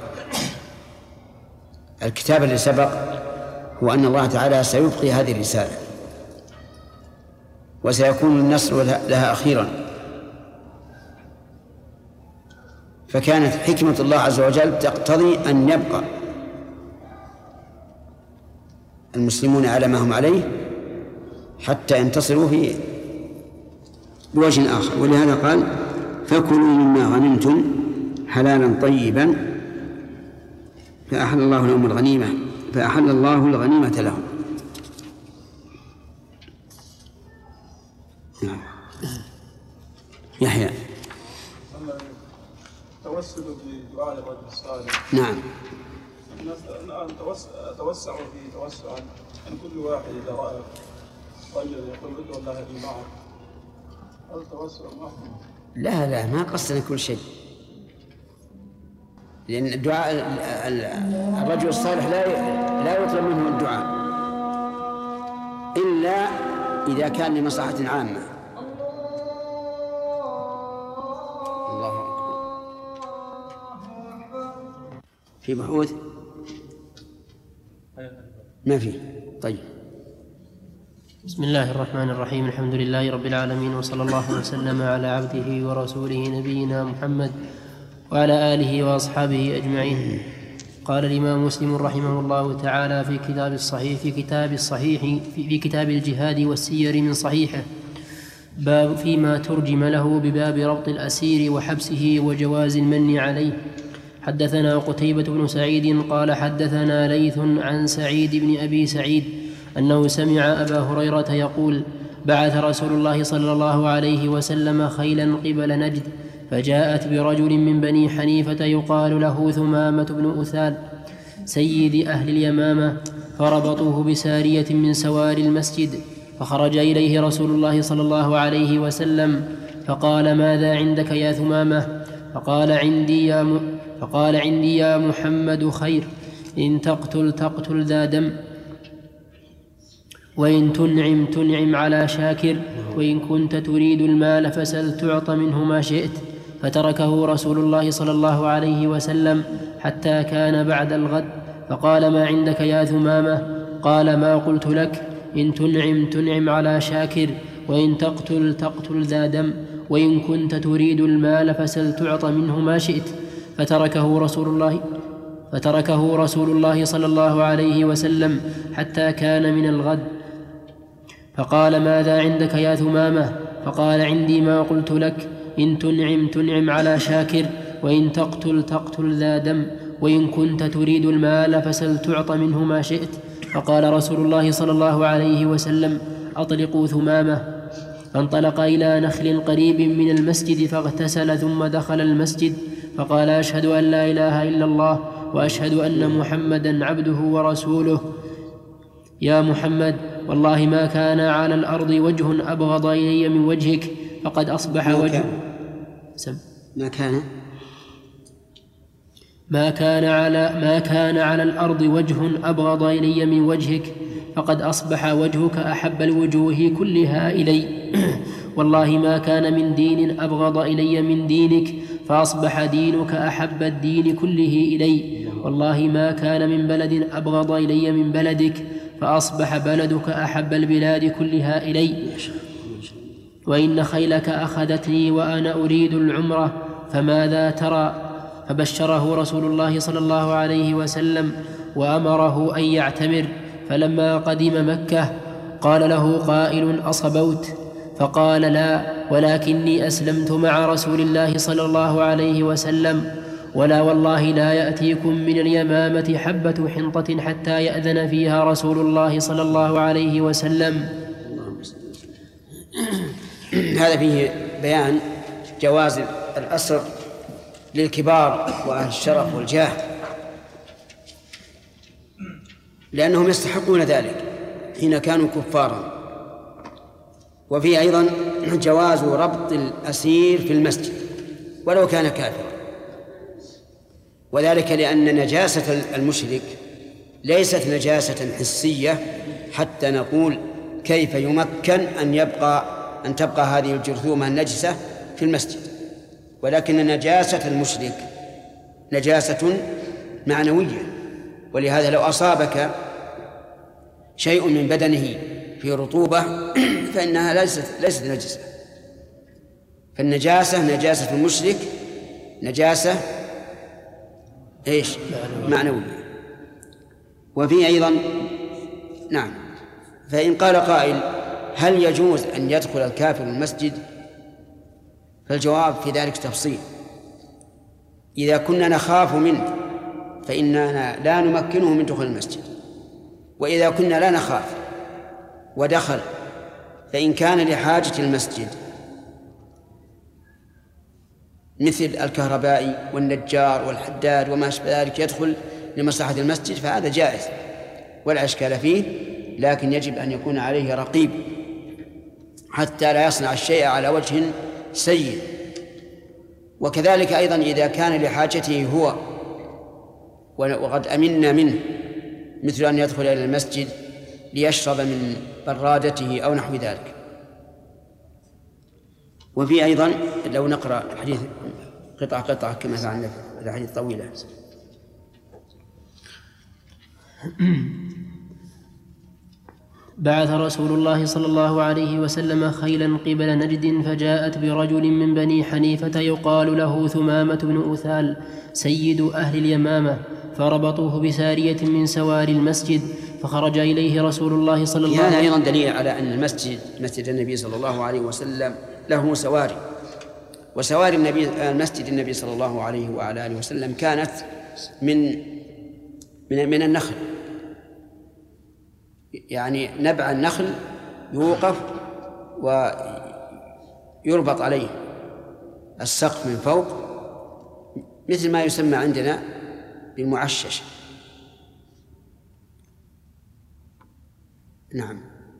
الكتاب الذي سبق هو أن الله تعالى سيبقي هذه الرسالة وسيكون النصر لها أخيرا. فكانت حكمة الله عز وجل تقتضي أن يبقى المسلمون على ما هم عليه حتى ينتصروا في بوجه آخر. ولهذا قال فكلوا مما غنمتم حلالا طيبا فأحل الله لهم الغنيمة فأحل الله الغنيمة لهم. نعم. يحيى التوسل بدعاء الرجل الصالح. نعم. الناس الآن توسعوا في توسعا أن كل واحد إذا رأى رجل يقول ادعو الله لي معه هذا توسع محكم. لا لا ما قصدنا كل شيء، لأن الدعاء الرجل الصالح لا لا يطلب منه الدعاء إلا إذا كان لمصلحة عامة. الله أكبر. في بحوث ما في. طيب. بسم الله الرحمن الرحيم. الحمد لله رب العالمين وصلى الله وسلم على عبده ورسوله نبينا محمد وعلى آله وأصحابه أجمعين. قال الإمام مسلم رحمه الله تعالى في كتاب الصحيح في كتاب الصحيح في كتاب الجهاد والسير من صحيحه باب فيما ترجم له بباب ربط الأسير وحبسه وجواز المن عليه. حدثنا قتيبة بن سعيد قال حدثنا ليث عن سعيد بن أبي سعيد أنه سمع أبا هريرة يقول بعث رسول الله صلى الله عليه وسلم خيلا قبل نجد فجاءت برجل من بني حنيفة يقال له ثمامة بن أثال سيد أهل اليمامة فربطوه بسارية من سوار المسجد فخرج إليه رسول الله صلى الله عليه وسلم فقال ماذا عندك يا ثمامة؟ فقال عندي يا, م... فقال عندي يا محمد خير إن تقتل تقتل ذا دم وإن تنعم تنعم على شاكر وإن كنت تريد المال فسل تعط منه ما شئت. فتركه رسول الله صلى الله عليه وسلم حتى كان بعد الغد فقال ما عندك يا ثمامة؟ قال ما قلت لك إن تنعم تنعم على شاكر وإن تقتل تقتل ذا دم وإن كنت تريد المال فسل تعط منه ما شئت. فتركه رسول الله فتركه رسول الله صلى الله عليه وسلم حتى كان من الغد فقال ماذا عندك يا ثمامة؟ فقال عندي ما قلت لك إن تنعم تنعم على شاكر وإن تقتل تقتل ذا دم وإن كنت تريد المال فسل تعط منه ما شئت. فقال رسول الله صلى الله عليه وسلم أطلقوا ثمامة. فانطلق إلى نخل قريب من المسجد فاغتسل ثم دخل المسجد فقال أشهد أن لا إله إلا الله وأشهد أن محمدا عبده ورسوله. يا محمد والله ما كان على الأرض وجه أبغض إلي من وجهك فقد أصبح وجه ما كان ما كان على ما كان على الأرض وجه أبغض إلي من وجهك فقد أصبح وجهك أحب الوجوه كلها إلي. والله ما كان من دين أبغض إلي من دينك فأصبح دينك أحب الدين كله إلي. والله ما كان من بلد أبغض إلي من بلدك فأصبح بلدك أحب البلاد كلها إلي. وإن خيلك أخذتني وأنا أريد العمرة فماذا ترى؟ فبشره رسول الله صلى الله عليه وسلم وأمره أن يعتمر. فلما قدم مكة قال له قائل أصبوت؟ فقال لا ولكني أسلمت مع رسول الله صلى الله عليه وسلم ولا والله لا يأتيكم من اليمامة حبة حنطة حتى يأذن فيها رسول الله صلى الله عليه وسلم. هذا فيه بيان جواز الأسر للكبار وأهل الشرف والجاه لأنهم يستحقون ذلك حين كانوا كفارا. وفيه أيضا جواز ربط الأسير في المسجد ولو كان كافرا، وذلك لأن نجاسة المشرك ليست نجاسة حسية حتى نقول كيف يمكن أن يبقى أن تبقى هذه الجرثومة النجسة في المسجد، ولكن نجاسة المشرك نجاسة معنوية، ولهذا لو أصابك شيء من بدنه في رطوبة فإنها ليست ليست نجسة. فالنجاسة نجاسة المشرك نجاسة إيش؟ معنوية. وفي أيضا نعم، فإن قال قائل هل يجوز أن يدخل الكافر المسجد؟ فالجواب في ذلك تفصيل. إذا كنا نخاف منه فإننا لا نمكنه من دخول المسجد، وإذا كنا لا نخاف ودخل فإن كان لحاجة المسجد مثل الكهربائي والنجار والحداد وما أشبه ذلك يدخل لمصلحة المسجد فهذا جائز ولا إشكال فيه، لكن يجب أن يكون عليه رقيب حتى لا يصنع الشيء على وجه سيء. وكذلك أيضا إذا كان لحاجته هو وقد أمنا منه، مثل أن يدخل إلى المسجد ليشرب من برادته أو نحو ذلك. وفي أيضا لو نقرأ الحديث قطعة قطعة كما فعلنا في الحديث طويلة. بعث رسول الله صلى الله عليه وسلم خيلا قبل نجد فجاءت برجل من بني حنيفة يقال له ثمامة بن أثال سيد أهل اليمامة، فربطوه بسارية من سوار المسجد، فخرج إليه رسول الله صلى الله عليه وسلم. هذا أيضا دليل على أن المسجد مسجد النبي صلى الله عليه وسلم له سواري، وسواري النبي المسجد النبي صلى الله عليه وعلى آله وسلم كانت من من من النخل، يعني نبع النخل يوقف ويربط عليه السقف من فوق مثل ما يسمى عندنا بالمعشش. نعم.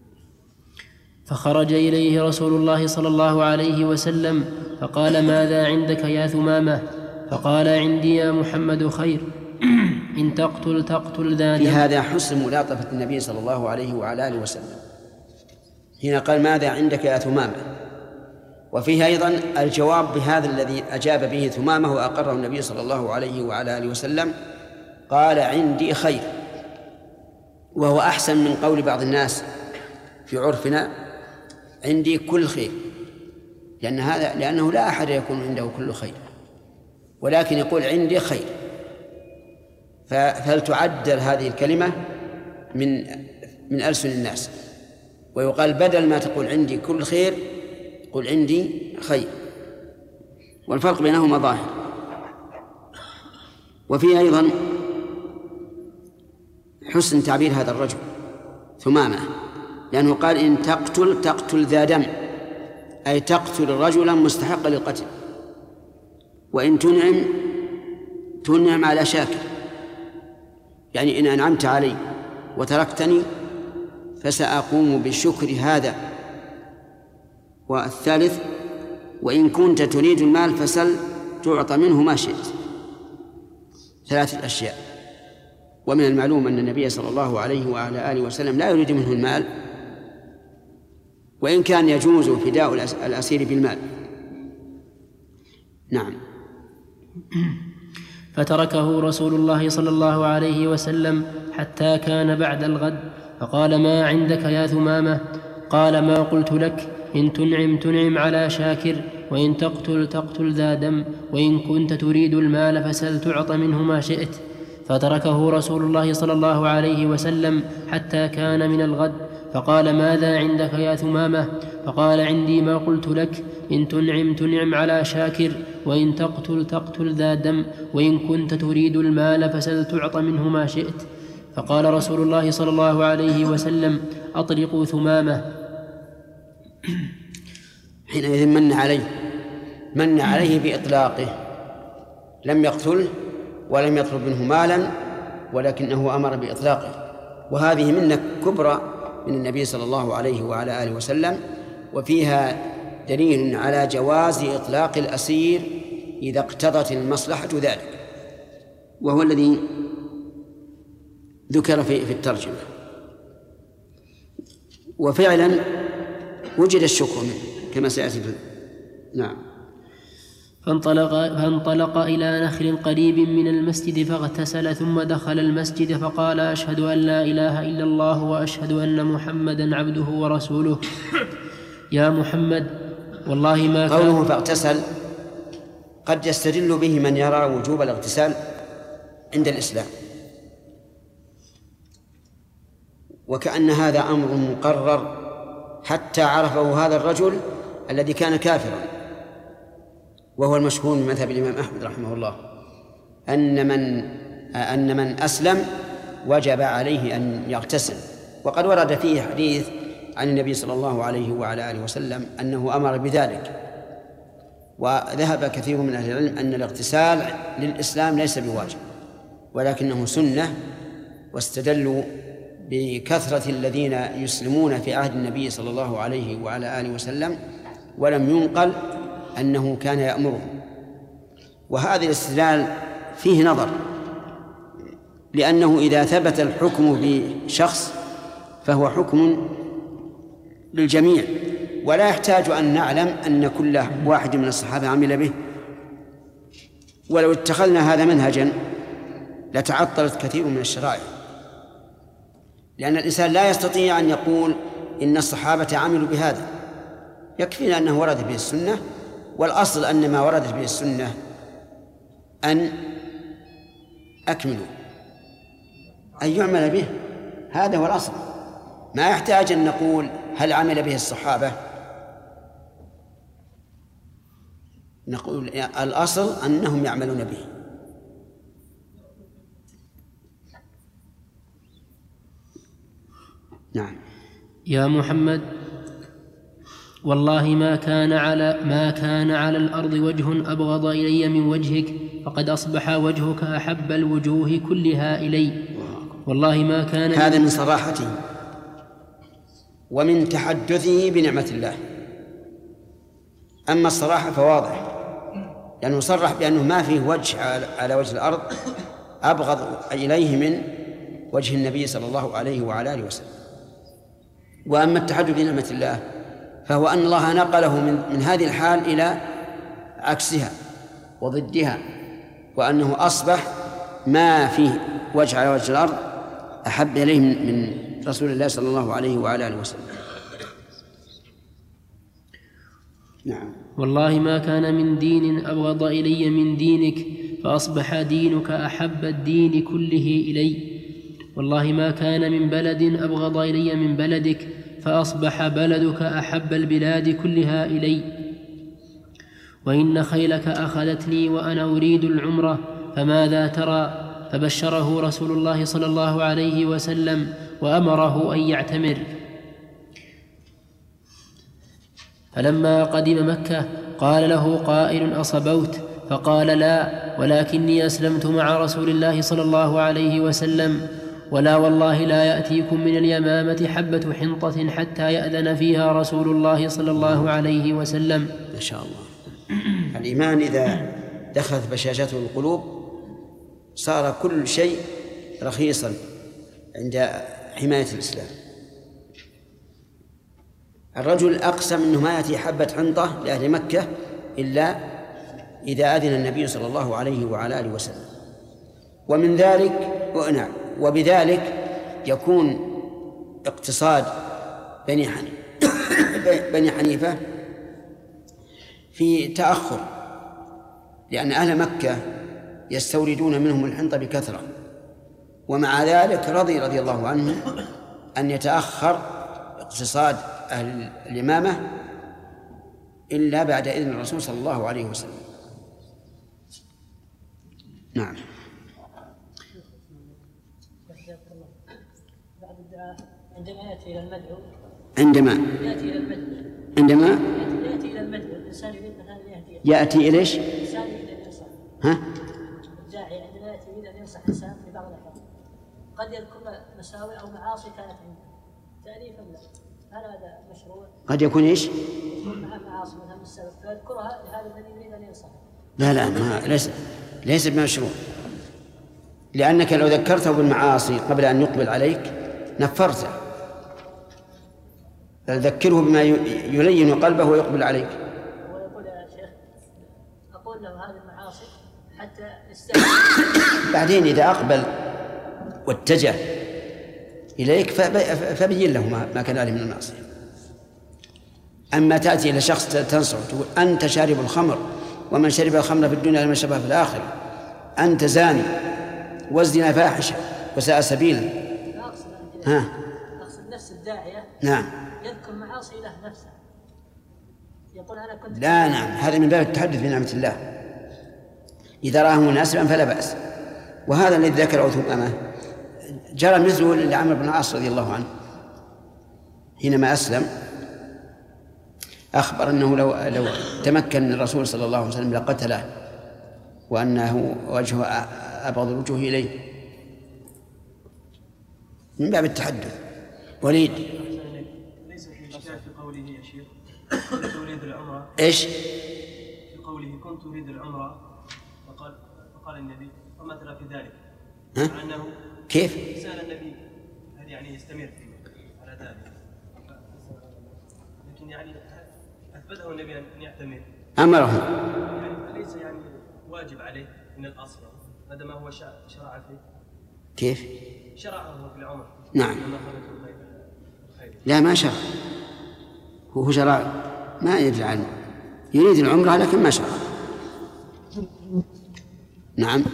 فخرج إليه رسول الله صلى الله عليه وسلم فقال ماذا عندك يا ثمامة؟ فقال عندي يا محمد خير، إن تقتل تقتل ذا دم. في هذا حسن ملاطفة النبي صلى الله عليه وعلى آله وسلم، هنا قال ماذا عندك يا ثمامة، وفيه أيضا الجواب بهذا الذي أجاب به ثمامة وأقره النبي صلى الله عليه وعلى آله وسلم، قال عندي خير، وهو أحسن من قول بعض الناس في عرفنا عندي كل خير، لأن هذا لأنه لا أحد يكون عنده كل خير، ولكن يقول عندي خير، فلتعدل هذه الكلمة من من ألسن الناس، ويقال بدل ما تقول عندي كل خير قل عندي خير، والفرق بينهما ظاهر. وفيه أيضا حسن تعبير هذا الرجل ثمامة، لأنه قال إن تقتل تقتل ذا دم، أي تقتل رجلا مستحق للقتل، وإن تنعم تنعم على شاكر، يعني إن أنعمت علي وتركتني فسأقوم بشكر هذا. والثالث وإن كنت تريد المال فسل تعطى منه ما شئت. ثلاثة أشياء. ومن المعلوم أن النبي صلى الله عليه وعلى آله وسلم لا يريد منه المال، وإن كان يجوز فداء الأسير بالمال. نعم. فتركه رسول الله صلى الله عليه وسلم حتى كان بعد الغد، فقال ما عندك يا ثمامة؟ قال ما قلت لك، إن تنعم تنعم على شاكر، وإن تقتل تقتل ذا دم، وإن كنت تريد المال فسل تعط منه ما شئت. فتركه رسول الله صلى الله عليه وسلم حتى كان من الغد، فقال ماذا عندك يا ثمامة؟ فقال عندي ما قلت لك، إن تنعم تنعم على شاكر، وإن تقتل تقتل ذا دم، وإن كنت تريد المال فسل تعط منه ما شئت. فقال رسول الله صلى الله عليه وسلم أطلقوا ثمامة. حينئذ من عليه من عليه بإطلاقه، لم يقتله ولم يطلب منه مالا، ولكنه أمر بإطلاقه، وهذه منة كبرى من النبي صلى الله عليه وعلى آله وسلم، وفيها دليل على جواز إطلاق الأسير إذا اقتضت المصلحة ذلك، وهو الذي ذكر في في الترجمة. وفعلا وجد الشكر منه كما سيأتي. نعم. فانطلق, فانطلق إلى نخل قريب من المسجد فاغتسل ثم دخل المسجد فقال أشهد أن لا إله إلا الله وأشهد أن محمدا عبده ورسوله. يا محمد والله ما كان. قوله فاغتسل قد يستدل به من يرى وجوب الاغتسال عند الإسلام، وكأن هذا أمر مقرر حتى عرفه هذا الرجل الذي كان كافرا، وهو المشهور من مذهب الإمام أحمد رحمه الله أن من أن من أسلم وجب عليه أن يغتسل. وقد ورد فيه حديث عن النبي صلى الله عليه وعلى آله وسلم أنه أمر بذلك. وذهب كثير من أهل العلم أن الاغتسال للإسلام ليس بواجب ولكنه سنة، واستدلوا بكثرة الذين يسلمون في عهد النبي صلى الله عليه وعلى آله وسلم ولم ينقل أنه كان يأمرهم. وهذا الاستدلال فيه نظر، لأنه إذا ثبت الحكم بشخص فهو حكم للجميع، ولا يحتاج أن نعلم أن كل واحد من الصحابة عمل به. ولو اتخذنا هذا منهجا لتعطلت كثير من الشرائع، لأن الإنسان لا يستطيع أن يقول إن الصحابة عملوا بهذا، يكفينا أنه ورد به السنة، والأصل أن ما وردت به السنة أن أكملوا أن يعمل به، هذا هو الأصل. ما يحتاج أن نقول هل عمل به الصحابة، نقول الأصل أنهم يعملون به. نعم. يا محمد والله ما كان على ما كان على الأرض وجه أبغض إلي من وجهك، فقد أصبح وجهك أحب الوجوه كلها إلي. والله ما كان. هذا من صراحته ومن تحدثه بنعمة الله. أما الصراحة فواضح، لأنه صرح بأنه ما فيه وجه على وجه الأرض أبغض إليه من وجه النبي صلى الله عليه وعلى آله وسلم. وأما التحدث بنعمة الله فهو أن الله نقله من, من هذه الحال إلى عكسها وضدها، وأنه أصبح ما فيه وجه على وجه الأرض أحب إليه من, من رسول الله صلى الله عليه وعلى آله وسلم. نعم. والله ما كان من دين أبغض إلي من دينك، فأصبح دينك أحب الدين كله إلي. والله ما كان من بلد أبغض إلي من بلدك، فأصبح بلدك أحب البلاد كلها إلي. وإن خيلك أخذتني وأنا أريد العمرة، فماذا ترى؟ فبشره رسول الله صلى الله عليه وسلم وأمره أن يعتمر. فلما قدم مكة قال له قائل أصبوت؟ فقال لا، ولكني أسلمت مع رسول الله صلى الله عليه وسلم، ولا والله لا يأتيكم من اليمامة حبة حنطة حتى يأذن فيها رسول الله صلى الله عليه وسلم. ما شاء الله. الإيمان إذا دخلت بشاشته القلوب صار كل شيء رخيصا عند حماية الإسلام. الرجل أقسم أنه ما يأتي حبة حنطة لأهل مكة إلا إذا أذن النبي صلى الله عليه وعلى آله وسلم. ومن ذلك ونعم وبذلك يكون اقتصاد بني حنيفة بني حنيفة في تأخر، لأن أهل مكة يستوردون منهم الحنطة بكثرة، ومع ذلك رضي رضي الله عنه أن يتأخر اقتصاد أهل اليمامة إلا بعد إذن الرسول صلى الله عليه وسلم. نعم. عندما يأتي إلى المدعو عندما يأتي إلى المدعو عندما يأتي إلى المدعو الإنسان يريد مثلا يهدي يأتي إليش؟ الإنسان يريد أن ينصح. ها؟ الداعي عندما يأتي يريد أن ينصح إنسان في بعض الأحيان قد يذكر مساوئ أو معاصي كانت عنده تأليفا له، هل هذا مشروع؟ قد يكون إيش؟ مع معاصي مثلا السبب فيذكرها لهذا الذي يريد أن ينصح. لا لا ما ليس ليس بمشروع، لأنك لو ذكرته بالمعاصي قبل أن يقبل عليك نفرته، ذكره بما يلين قلبه ويقبل عليك. ويقول يا شيخ أقول له هذه المعاصي حتى يستعد. بعدين إذا أقبل واتجه إليك فبين له ما كان عليه من المعصية. أما تأتي إلى شخص تنصح تقول أنت شارب الخمر ومن شرب الخمر في الدنيا لمن شربها في الآخرة، أنت زاني والزنا فاحشة وساء سبيلا. لا أقصد ها أقصد نفس الداعية. نعم. يذكر معاصي له نفسه يقول أنا كنت. لا نعم، هذا من باب التحدث بنعمة الله. إذا راه مناسبا فلا بأس. وهذا الذي ذكره ثمامة جرى مثله لعمرو بن العاص رضي الله عنه حينما أسلم، أخبر أنه لو لو تمكن الرسول صلى الله عليه وسلم لقتله، وأنه وجهه أبغض الوجوه إليه، من باب التحدث. وليد ليس في إشكال في قوله يا شيخ كنت أريد العمرة. إيش؟ في قوله كنت أريد العمرة فقال فقال النبي ومثل في ذلك. ها؟ مع أنه كيف؟ سأل النبي هل يعني يستمر في على ذلك، لكن يعني أثبته النبي أن يعتمر. أمره. يعني ليس يعني واجب عليه من الأصل هذا ما هو شرع فيه. كيف؟ شرعه في العمر. نعم. لا ما شرع، هو شرع ما يدري عنه، يريد العمرة لكن ما شرع. نعم.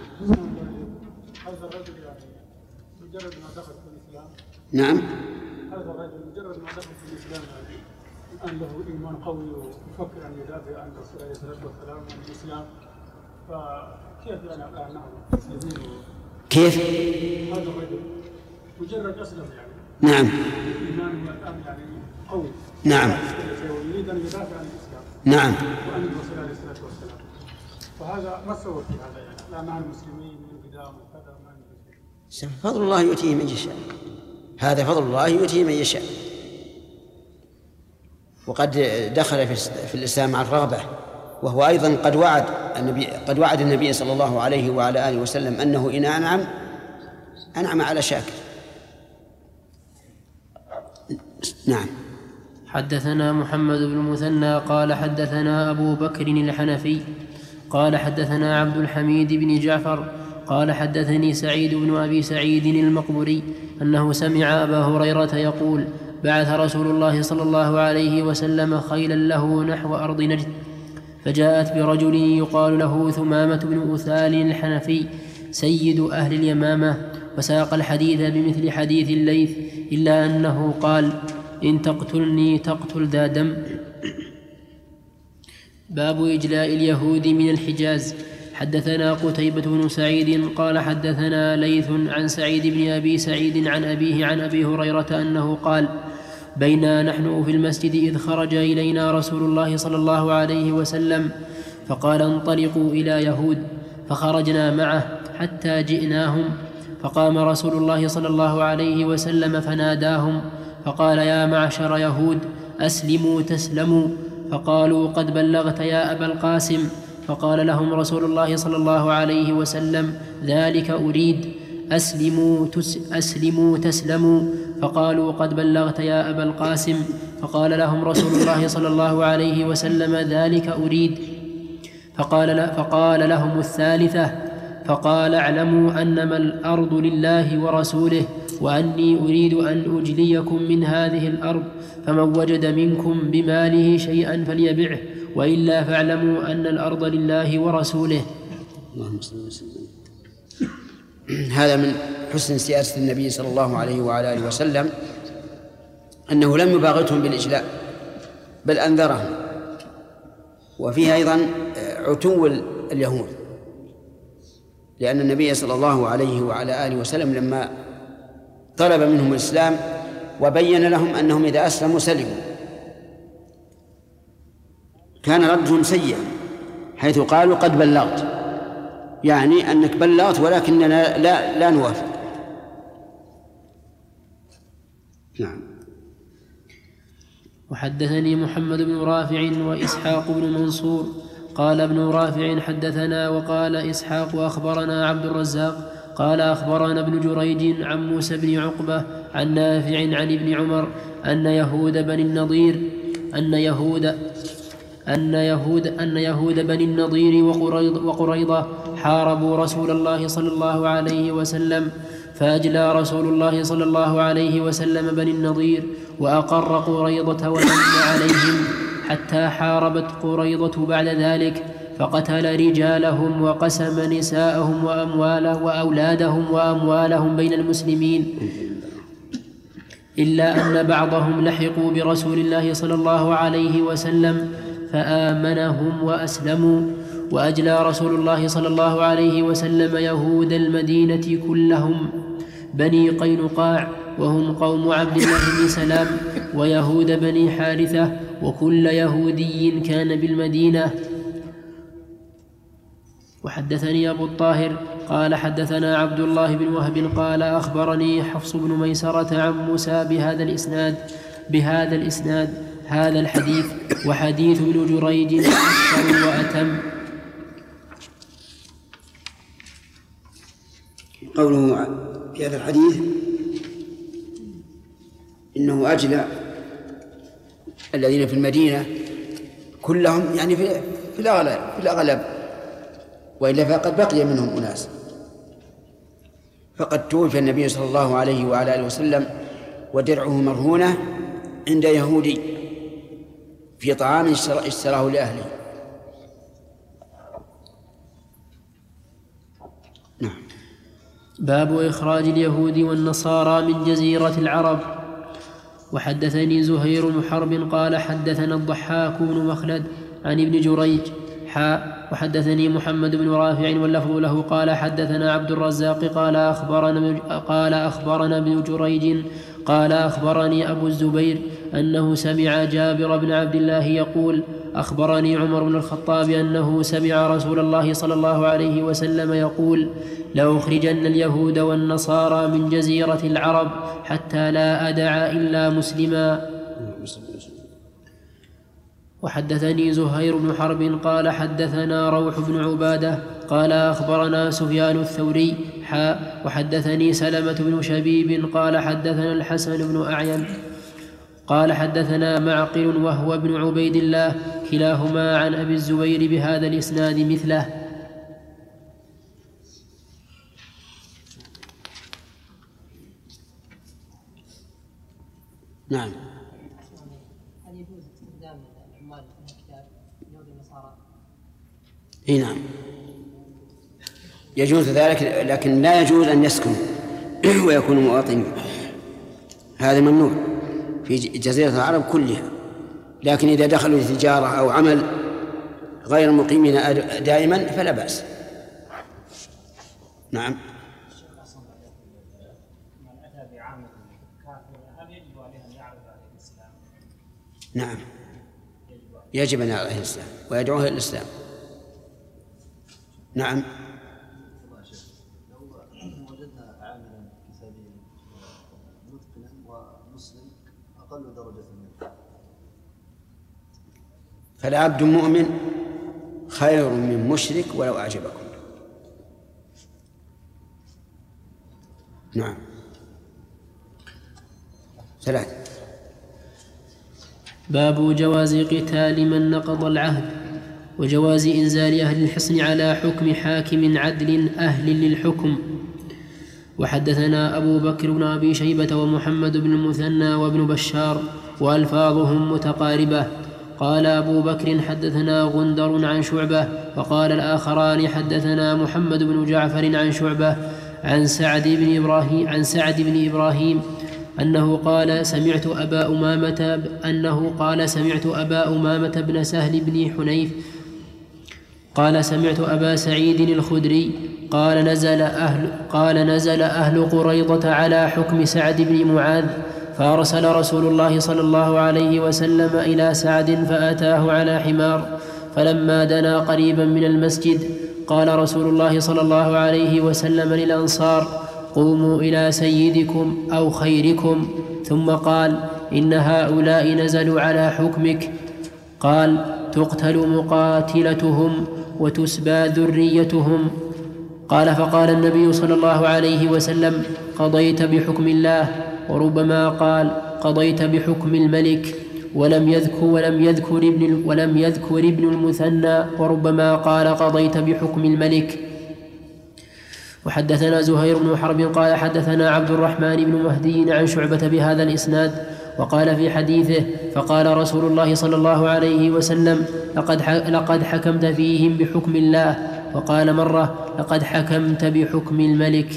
هذا الرجل يعني مجرد ما دخل في الإسلام. نعم. هذا الرجل مجرد ما دخل في الإسلام يعني الآن له إيمان قوي ويفكر أن يدافع عن الرسول عليه الصلاة والسلام عن الإسلام، فكيف يعني الآن نحن مسلمين؟ كيف؟ هذا الرجل مجرد أسلم يعني. نعم. إيمانه الآن يعني قوي. نعم. ويريد أن يدافع عن الإسلام. نعم. وعن الرسول عليه الصلاة والسلام. فهذا ما سوى في هذا يعني، لا مع المسلمين من قدام وكذا ما نجوز. فضل الله يؤتيه من يشاء، هذا فضل الله يؤتيه من يشاء. وقد دخل في الإسلام مع الرغبة، وهو أيضا قد وعد النبي قد وعد النبي صلى الله عليه وعلى آله وسلم أنه إن أنعم أنعم على شاكر. نعم. حدثنا محمد بن المثنى قال حدثنا أبو بكر الحنفي قال حدثنا عبد الحميد بن جعفر قال حدثني سعيد بن أبي سعيد المقبري أنه سمع أبا هريرة يقول بعث رسول الله صلى الله عليه وسلم خيلا له نحو أرض نجد، فجاءت برجل يقال له ثمامة بن أثال الحنفي سيد أهل اليمامة، وساق الحديث بمثل حديث الليث إلا أنه قال إن تقتلني تقتل ذا دم. باب إجلاء اليهود من الحجاز. حدثنا قتيبة بن سعيد قال حدثنا ليث عن سعيد بن أبي سعيد عن أبيه عن أبي هريرة أنه قال بينا نحن في المسجد إذ خرج إلينا رسول الله صلى الله عليه وسلم فقال انطلقوا إلى يهود، فخرجنا معه حتى جئناهم، فقام رسول الله صلى الله عليه وسلم فناداهم فقال يا معشر يهود أسلموا تسلموا، فقالوا قد بلغت يا أبا القاسم، فقال لهم رسول الله صلى الله عليه وسلم ذلك أريد أسلموا, تس أسلموا تسلموا، فقالوا قد بلغت يا أبا القاسم، فقال لهم رسول الله صلى الله عليه وسلم ذلك أريد، فقال, فقال لهم الثالثة فقال اعلموا أنما الأرض لله ورسوله وأني أريد أن أجليكم من هذه الأرض، فمن وجد منكم بماله شيئا فليبعه وإلا فاعلموا أن الأرض لله ورسوله. اللهم صل وسلم. هذا من حسن سياسة النبي صلى الله عليه وعلى آله وسلم أنه لم يباغتهم بالإجلاء بل أنذرهم، وفيها أيضا عتو اليهود، لأن النبي صلى الله عليه وعلى آله وسلم لما طلب منهم الإسلام وبين لهم أنهم إذا أسلموا سلموا كان ردهم سيئا، حيث قالوا قد بلغت، يعني أنك بلغت ولكننا لا, لا نوافق. نعم. وحدثني محمد بن رافع وإسحاق بن منصور قال ابن رافع حدثنا وقال إسحاق أخبرنا عبد الرزاق قال أخبرنا ابن جريج عن موسى بن عقبة عن نافع عن ابن عمر أن يهود بني النضير أن يهود أن يهود أن يهود بني النضير وقريضة حاربوا رسول الله صلى الله عليه وسلم، فأجلى رسول الله صلى الله عليه وسلم بني النضير وأقر قريضة ومن عليهم حتى حاربت قريضة بعد ذلك، فقتل رجالهم وقسم نساءهم وأموالهم وأولادهم وأموالهم بين المسلمين، إلا أن بعضهم لحقوا برسول الله صلى الله عليه وسلم فآمنهم وأسلموا. وأجلى رسول الله صلى الله عليه وسلم يهود المدينة كلهم بني قينقاع وهم قوم عبد الله بن سلام، ويهود بني حارثة، وكل يهودي كان بالمدينة. وحدثني أبو الطاهر قال حدثنا عبد الله بن وهب قال أخبرني حفص بن ميسرة عن موسى بهذا الإسناد بهذا الإسناد هذا الحديث، وحديث ابن جريج أكثر وأتم. قوله في هذا الحديث إنه أجلى الذين في المدينة كلهم، يعني في في الأغلب في الأغلب وإلا فقد بقي منهم أناس، فقد توفي النبي صلى الله عليه وعلى آله وسلم ودرعه مرهونة عند يهودي في طعام اشتراه لأهله. نعم. باب إخراج اليهود والنصارى من جزيرة العرب. وحدثني زهير بن حرب قال حدثنا الضحاك بن مخلد عن ابن جريج حاء وحدثني محمد بن رافع واللفظ له قال حدثنا عبد الرزاق قال أخبرنا قال أخبرنا ابن جريج قال أخبرني أبو الزبير أنه سمع جابر بن عبد الله يقول أخبرني عمر بن الخطاب أنه سمع رسول الله صلى الله عليه وسلم يقول لأخرجن اليهود والنصارى من جزيرة العرب حتى لا أدع إلا مسلما. وحدثني زهير بن حرب قال حدثنا روح بن عبادة قال أخبرنا سفيان الثوري حاء وحدثني سلمة بن شبيب قال حدثنا الحسن بن أعين قال حدثنا معقل وهو ابن عبيد الله كلاهما عن أبي الزبير بهذا الإسناد مثله. نعم. هل يجوز استخدام العمال في الكتاب يهود النصارى؟ اي نعم يجوز ذلك، لكن لا يجوز أن يسكنوا ويكونوا مواطنين، هذا ممنوع في جزيرة العرب كلها. لكن إذا دخلوا لتجارة أو عمل غير مقيمين دائما فلا بأس. نعم. نعم يجب أن يعرف الإسلام ويدعوه إلى الإسلام. نعم. لو وجدنا عاملا كتابيا متقنا ومسلم أقل درجة منه، فالعبد مؤمن خير من مشرك ولو أعجبكم. نعم. ثلاثة. باب جواز قتال من نقض العهد وجواز إنزال أهل الحصن على حكم حاكم عدل أهل للحكم. وحدثنا أبو بكر بن أبي شيبة ومحمد بن المثنى وابن بشار وألفاظهم متقاربة. قال أبو بكر حدثنا غندر عن شعبة، وقال الآخران حدثنا محمد بن جعفر عن شعبة عن سعد بن إبراهيم عن سعد بن إبراهيم أنه قال سمعت أبا أمامة أنه قال سمعت أبا أمامة بن سهل بن حنيف قال سمعت أبا سعيد الخدري قال نزل أهل قال نزل أهل قريضة على حكم سعد بن معاذ، فأرسل رسول الله صلى الله عليه وسلم إلى سعد فأتاه على حمار، فلما دنا قريبا من المسجد قال رسول الله صلى الله عليه وسلم للأنصار قوموا إلى سيدكم أو خيركم، ثم قال إن هؤلاء نزلوا على حكمك. قال: تقتل مقاتلتهم وتسبى ذريتهم. قال: فقال النبي صلى الله عليه وسلم: قضيت بحكم الله. وربما قال: قضيت بحكم الملك، ولم يذكر ولم يذكر ابن ولم يذكر ابن المثنى، وربما قال: قضيت بحكم الملك. وحدثنا زهير بن حرب قال: حدثنا عبد الرحمن بن مهدي عن شعبة بهذا الإسناد، وقال في حديثه: فقال رسول الله صلى الله عليه وسلم: لقد لقد حكمت فيهم بحكم الله. وقال مرة: لقد حكمت بحكم الملك.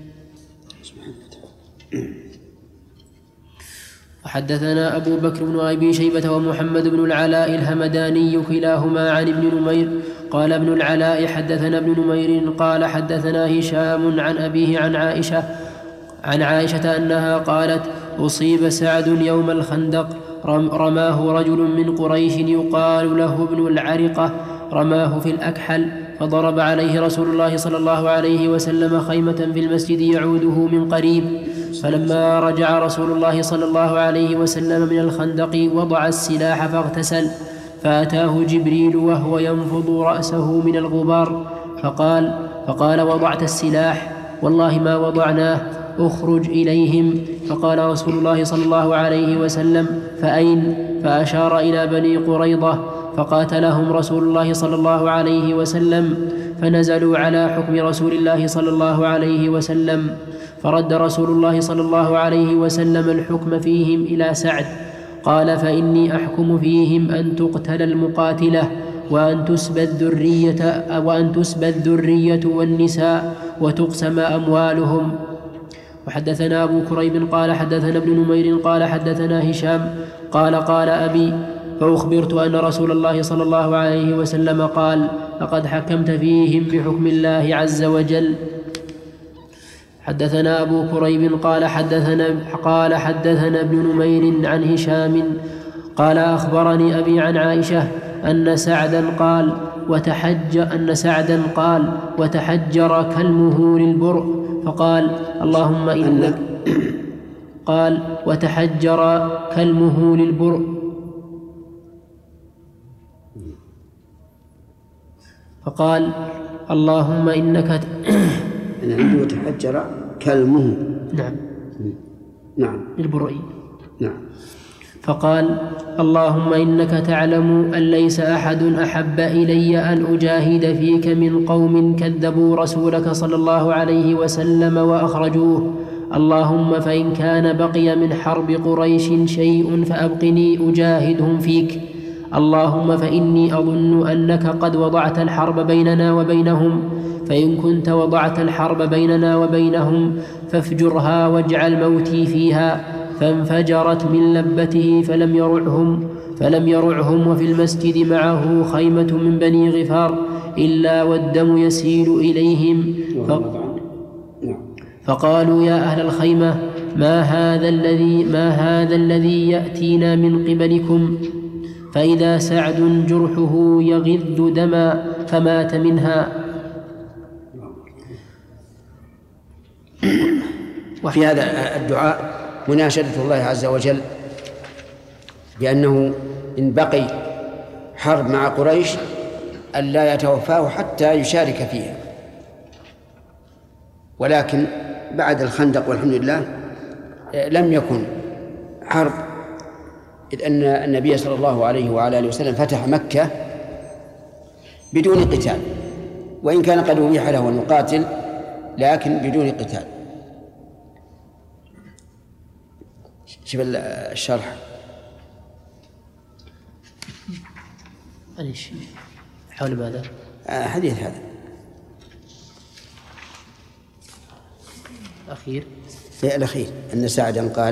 وحدثنا أبو بكر بن أبي شيبة ومحمد بن العلاء الهمداني كلاهما عن ابن نمير. قال ابن العلاء: حدثنا ابن نمير قال: حدثنا هشام عن أبيه عن عائشة عن عائشة أنها قالت: أصيب سعد يوم الخندق، رماه رجل من قريش يقال له ابن العرقة، رماه في الأكحل، فضرب عليه رسول الله صلى الله عليه وسلم خيمة في المسجد يعوده من قريب. فلما رجع رسول الله صلى الله عليه وسلم من الخندق وضع السلاح فاغتسل، فأتاه جبريل وهو ينفض رأسه من الغبار، فقال فقال وضعت السلاح؟ والله ما وضعناه، اخرج إليهم. فقال رسول الله صلى الله عليه وسلم: فأين؟ فأشار إلى بني قريظة، فقاتلهم رسول الله صلى الله عليه وسلم، فنزلوا على حكم رسول الله صلى الله عليه وسلم، فرد رسول الله صلى الله عليه وسلم الحكم فيهم إلى سعد. قال: فإني أحكم فيهم أن تقتل المقاتلة، وأن تسبى الذرية وأن تسبى الذرية والنساء، وتقسم أموالهم. وحدثنا أبو كريب قال: حدثنا ابن نمير قال: حدثنا هشام قال: قال أبي: فأخبرت أن رسول الله صلى الله عليه وسلم قال: لقد حكمت فيهم بحكم الله عز وجل. حدثنا أبو كريب قال: حدثنا قال حدثنا ابن نمير عن هشام قال: أخبرني أبي عن عائشة أن سعدا قال: وتحج أن سعدا قال: وتحجر كلمه للبرء، فقال: اللهم إنك قال: وتحجر كلمه للبرء، فقال: اللهم إنك أنا عندي وتحجر كلمه. نعم نعم للبرء. نعم. فقال: اللهم إنك تعلم أن ليس أحد أحب إلي أن أجاهد فيك من قوم كذبوا رسولك صلى الله عليه وسلم وأخرجوه. اللهم فإن كان بقي من حرب قريش شيء فأبقني أجاهدهم فيك. اللهم فإني أظن أنك قد وضعت الحرب بيننا وبينهم، فإن كنت وضعت الحرب بيننا وبينهم فافجرها واجعل موتي فيها. فانفجرت من لبته فلم يرعهم فلم يرعهم وفي المسجد معه خيمة من بني غفار إلا والدم يسيل إليهم. فقالوا: يا أهل الخيمة، ما هذا الذي ما هذا الذي يأتينا من قبلكم؟ فإذا سعد جرحه يغذ دما فمات منها. وفي هذا الدعاء مناشدة الله عز وجل بأنه إن بقي حرب مع قريش ألا يتوفاه حتى يشارك فيها. ولكن بعد الخندق والحمد لله لم يكن حرب، إذ أن النبي صلى الله عليه وعلى آله وسلم فتح مكة بدون قتال، وإن كان قد أبيح له أن يقاتل لكن بدون قتال. شوف الشرح. ليش حول ماذا؟ حديث هذا الأخير في الأخير أن سعدا قال: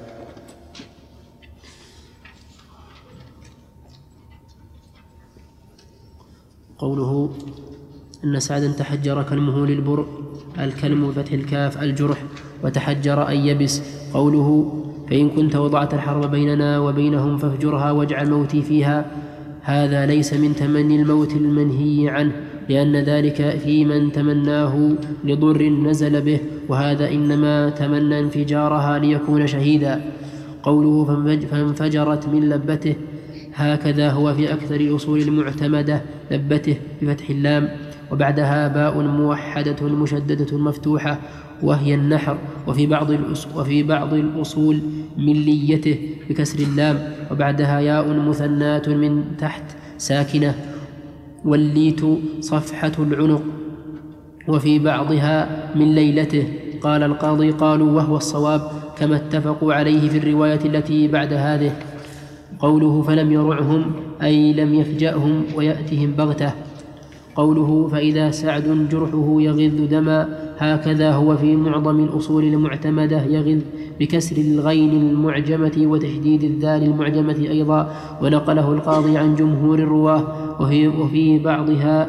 قوله أن سعدا تحجر كلمه للبرء، الكلم بفتح الكاف الجرح، وتحجر أن يبس. قوله فإن كنت وضعت الحرب بيننا وبينهم فافجرها واجعل موتي فيها، هذا ليس من تمني الموت المنهي عنه، لأن ذلك في من تمناه لضر نزل به، وهذا إنما تمنى انفجارها ليكون شهيدا. قوله فانفجرت من لبته هكذا هو في أكثر الأصول المعتمدة لبته بفتح اللام وبعدها باء موحدة مشددة مفتوحة وهي النحر، وفي بعض وفي بعض الأصول من ليته بكسر اللام وبعدها ياء مثنات من تحت ساكنة، والليت صفحة العنق، وفي بعضها من ليلته. قال القاضي قالوا وهو الصواب كما اتفقوا عليه في الرواية التي بعد هذه. قوله فلم يرعهم أي لم يفجأهم ويأتهم بغتة. قوله فإذا سعد جرحه يغذ دما هكذا هو في معظم الأصول المعتمدة يغذ بكسر الغين المعجمة وتشديد الذال المعجمة أيضا، ونقله القاضي عن جمهور الرواه. وفي, وفي بعضها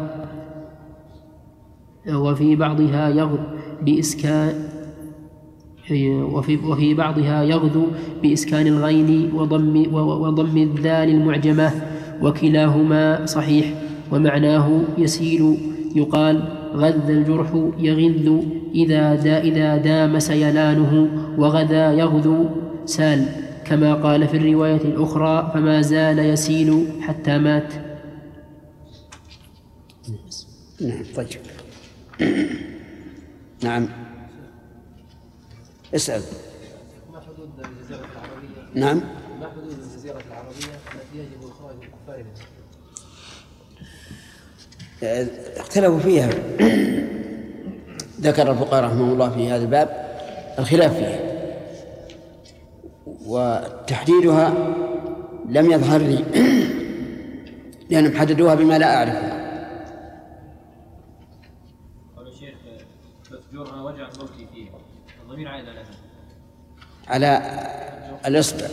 وفي بعضها يغذ بإسكان وفي, وفي بعضها يغذو بإسكان الغين وضم, وضم الذال المعجمة، وكلاهما صحيح، ومعناه يسيل. يقال غذ الجرح يغذ إذا, دا إذا دام سيلانه، وغذا يغذو سال، كما قال في الرواية الأخرى فما زال يسيل حتى مات. نعم طيب. نعم اسأل. ما حدود الجزيرة العربية؟ نعم ما حدود الجزيرة العربية التي يجب الخروج من كفارها؟ اختلفوا فيها. ذكر الفقهاء رحمه الله في هذا الباب الخلاف فيها، وتحديدها لم يظهر لي لأنهم حددوها بما لا أعرفه. قالوا الشيخ تفجرها وجع موتي فيه، الضمير عائد على على الإصبع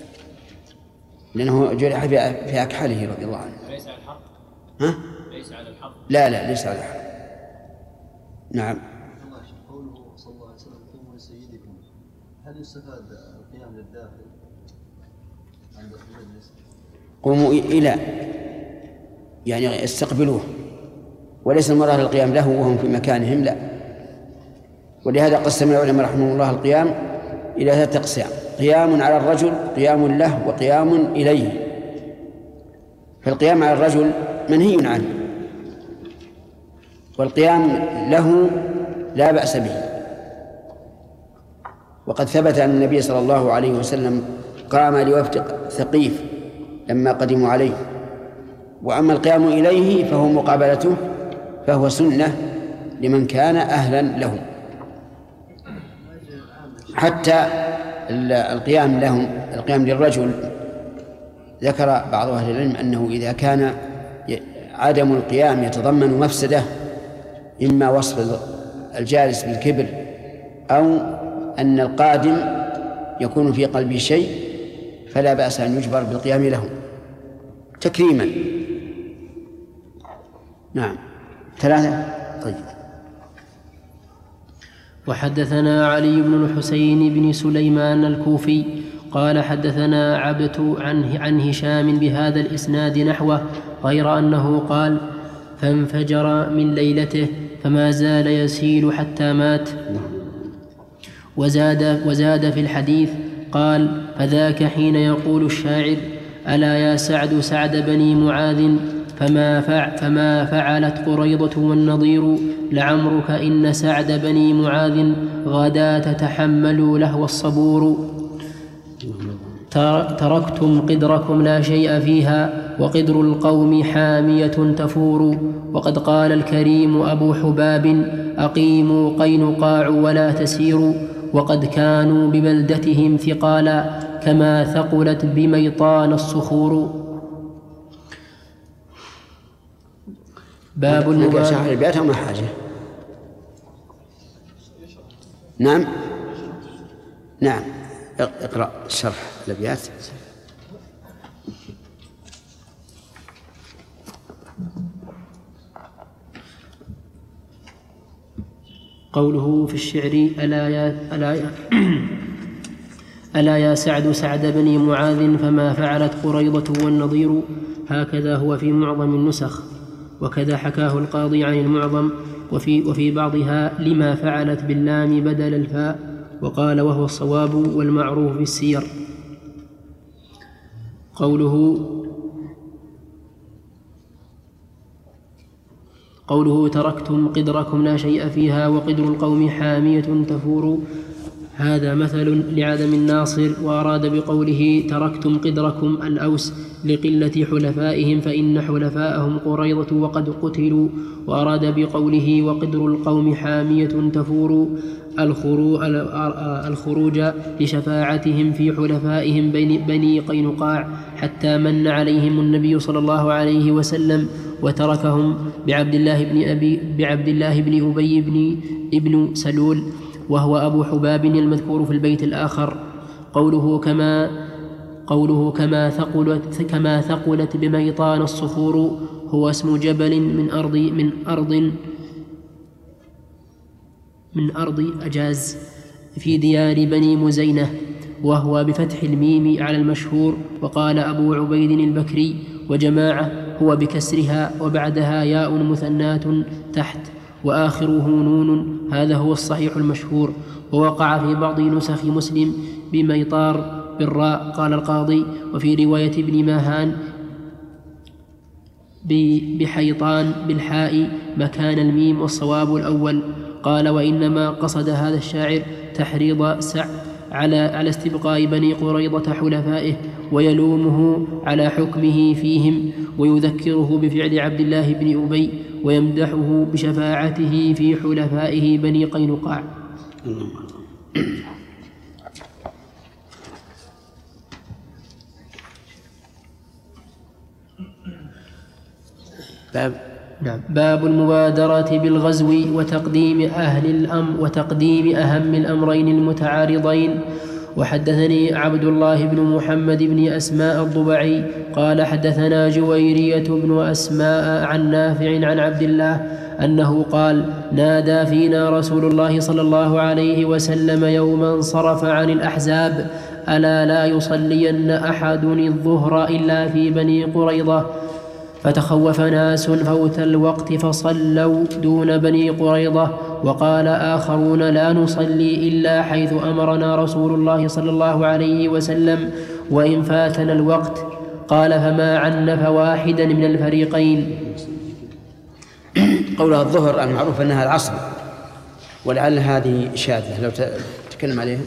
لأنه جرح في أكحله رضي الله عنه. ليس على الحق؟ ها؟ ليس على الحق؟ لا لا ليس على الحق. نعم. قوله صلى الله عليه وسلم قوموا لسيدكم، هل يستفاد القيام للداخل عند المجلس؟ قوموا إلى يعني استقبلوه، وليس المراد القيام له وهم في مكانهم، لا. ولهذا قسم العلماء رحمه الله القيام إلى ثلاثة أقسام: قيام على الرجل، قيام له، وقيام إليه. فالقيام على الرجل منهي عنه، والقيام له لا بأس به، وقد ثبت أن النبي صلى الله عليه وسلم قام لوفد ثقيف لما قدموا عليه. وأما القيام إليه فهو مقابلته، فهو سنة لمن كان أهلا له. حتى القيام لهم، القيام للرجل، ذكر بعض أهل العلم أنه إذا كان عدم القيام يتضمن مفسدة، إما وصف الجالس بالكبر أو أن القادم يكون في قلبه شيء، فلا بأس أن يجبر بالقيام له تكريما. نعم. ثلاثة. طيب. وحدثنا علي بن الحسين بن سليمان الكوفي قال حدثنا عبت عن, عن هشام بهذا الإسناد نحوه، غير أنه قال فانفجر من ليلته فما زال يسيل حتى مات. وزاد, وزاد في الحديث قال فذاك حين يقول الشاعر ألا يا سعد سعد بني معاذ فما, فع فما فعلت قريضة والنضير لعمرك إن سعد بني معاذ غدا تتحملوا لهو الصبور. تركتم قدركم لا شيء فيها وقدر القوم حامية تفور. وقد قال الكريم أبو حباب أقيموا قينقاع ولا تسيروا. وقد كانوا ببلدتهم ثقالا كما ثقلت بميطان الصخور. باب المبالغة. البيات ما حاجة. نعم نعم اقرأ شرح الأبيات. قوله في الشعر ألا يا, ألا يا, ألا يا سعد سعد بني معاذ فما فعلت قريضة والنضير، هكذا هو في معظم النسخ، وكذا حكاه القاضي عن المعظم، وفي, وفي بعضها لما فعلت باللام بدل الفاء، وقال وهو الصواب والمعروف في السير. قوله قوله تركتم قدركم لا شيء فيها وقدر القوم حامية تفور، هذا مثل لعدم الناصر. وأراد بقوله تركتم قدركم الأوس لقلة حلفائهم فإن حلفاءهم قريضة وقد قتلوا. وأراد بقوله وقدر القوم حامية تفور الخروج لشفاعتهم في حلفائهم بني قينقاع حتى من عليهم النبي صلى الله عليه وسلم وتركهم بعبد الله بن أبي بعبد الله بن أبي بن ابن سلول وهو أبو حباب المذكور في البيت الآخر. قوله كما قوله كما ثقلت كما ثقلت بميطان الصخور هو اسم جبل من أرض من أرض من أرض أجاز في ديار بني مزينة، وهو بفتح الميم على المشهور. وقال أبو عبيد البكري وجماعة هو بكسرها وبعدها ياء مثنات تحت وآخره نون، هذا هو الصحيح المشهور. ووقع في بعض نسخ مسلم بميطار بالراء قال القاضي، وفي رواية ابن ماهان بحيطان بالحاء مكان الميم والصواب الأول. قال وإنما قصد هذا الشاعر تحريض سع على على استبقاء بني قريظة حلفائه ويلومه على حكمه فيهم ويذكره بفعل عبد الله بن أبي ويمدحه بشفاعته في حلفائه بني قينقاع. باب نعم. باب المبادرة بالغزو وتقديم أهل الأمر وتقديم أهم الأمرين المتعارضين. وحدثني عبد الله بن محمد بن أسماء الضبعي قال حدثنا جويرية بن أسماء عن نافع عن عبد الله أنه قال نادى فينا رسول الله صلى الله عليه وسلم يوما انصرف عن الأحزاب ألا لا يصلين أحد الظهر إلا في بني قريظة، فتخوف ناس فوت الوقت فصلوا دون بني قريظة، وقال آخرون لا نصلي إلا حيث أمرنا رسول الله صلى الله عليه وسلم وإن فاتنا الوقت. قال فما عنف واحدا من الفريقين. قولها الظهر المعروف أنها العصر، ولعل هذه شاذة لو تتكلم عليها.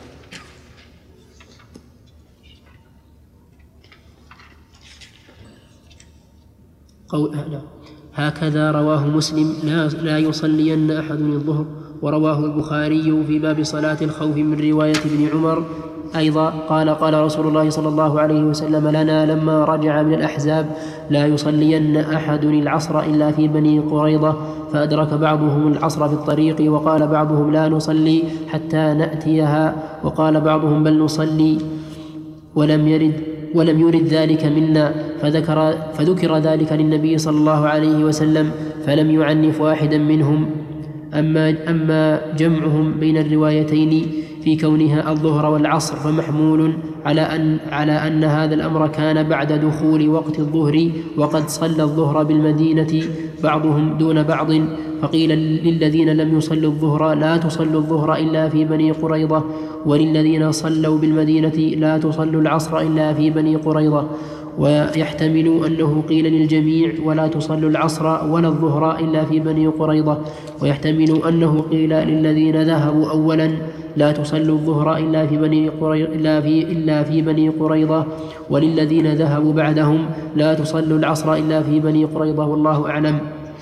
هكذا رواه مسلم لا, لا يصلين أحد الظهر. ورواه البخاري في باب صلاة الخوف من رواية ابن عمر أيضا قال قال رسول الله صلى الله عليه وسلم لنا لما رجع من الأحزاب لا يصلين أحد العصر إلا في بني قريظة، فأدرك بعضهم العصر في الطريق، وقال بعضهم لا نصلي حتى نأتيها، وقال بعضهم بل نصلي ولم يرد ولم يرد ذلك منا، فذكر, فذكر ذلك للنبي صلى الله عليه وسلم فلم يعنف واحدا منهم. أما, أما جمعهم بين الروايتين في كونها الظهر والعصر فمحمول على أن, على أن هذا الأمر كان بعد دخول وقت الظهر وقد صلى الظهر بالمدينة بعضهم دون بعض، فقيل للذين لم يصلوا الظهر لا تصلوا الظهر إلا في بني قريظة، وللذين صلوا بالمدينة لا تصلوا العصر إلا في بني قريظة. ويحتمل أنه قيل للجميع ولا تصلوا العصر ولا الظهر إلا في بني قريظة، ويحتمل أنه قيل للذين ذهبوا أولا لا تصلوا الظهر إلا في بني قريظة إلا في, إلا في بني قريظة، وللذين ذهبوا بعدهم لا تصلوا العصر إلا في بني قريظة، والله أعلم.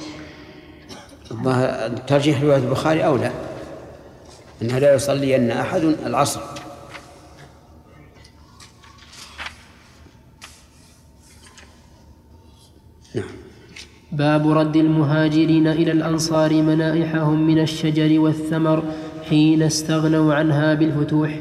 ترجيح رواية البخاري أولى، أنها لا يصلي أن أحد العصر. نعم. باب رد المهاجرين إلى الأنصار منائحهم من الشجر والثمر حين استغنوا عنها بالفتوح.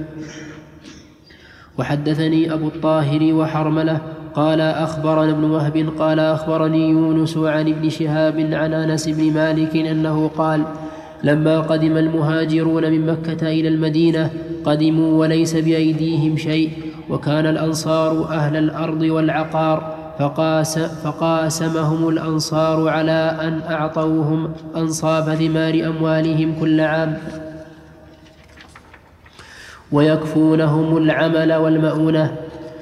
وحدثني أبو الطاهر وحرملة قال أخبرنا ابن وهب قال أخبرني يونس عن ابن شهاب عن أنس بن مالك أنه قال لما قدم المهاجرون من مكة إلى المدينة قدموا وليس بأيديهم شيء، وكان الأنصار أهل الأرض والعقار، فقاس فقاسمهم الأنصار على أن أعطوهم أنصاف ثمار أموالهم كل عام ويكفونهم العمل والمؤونة.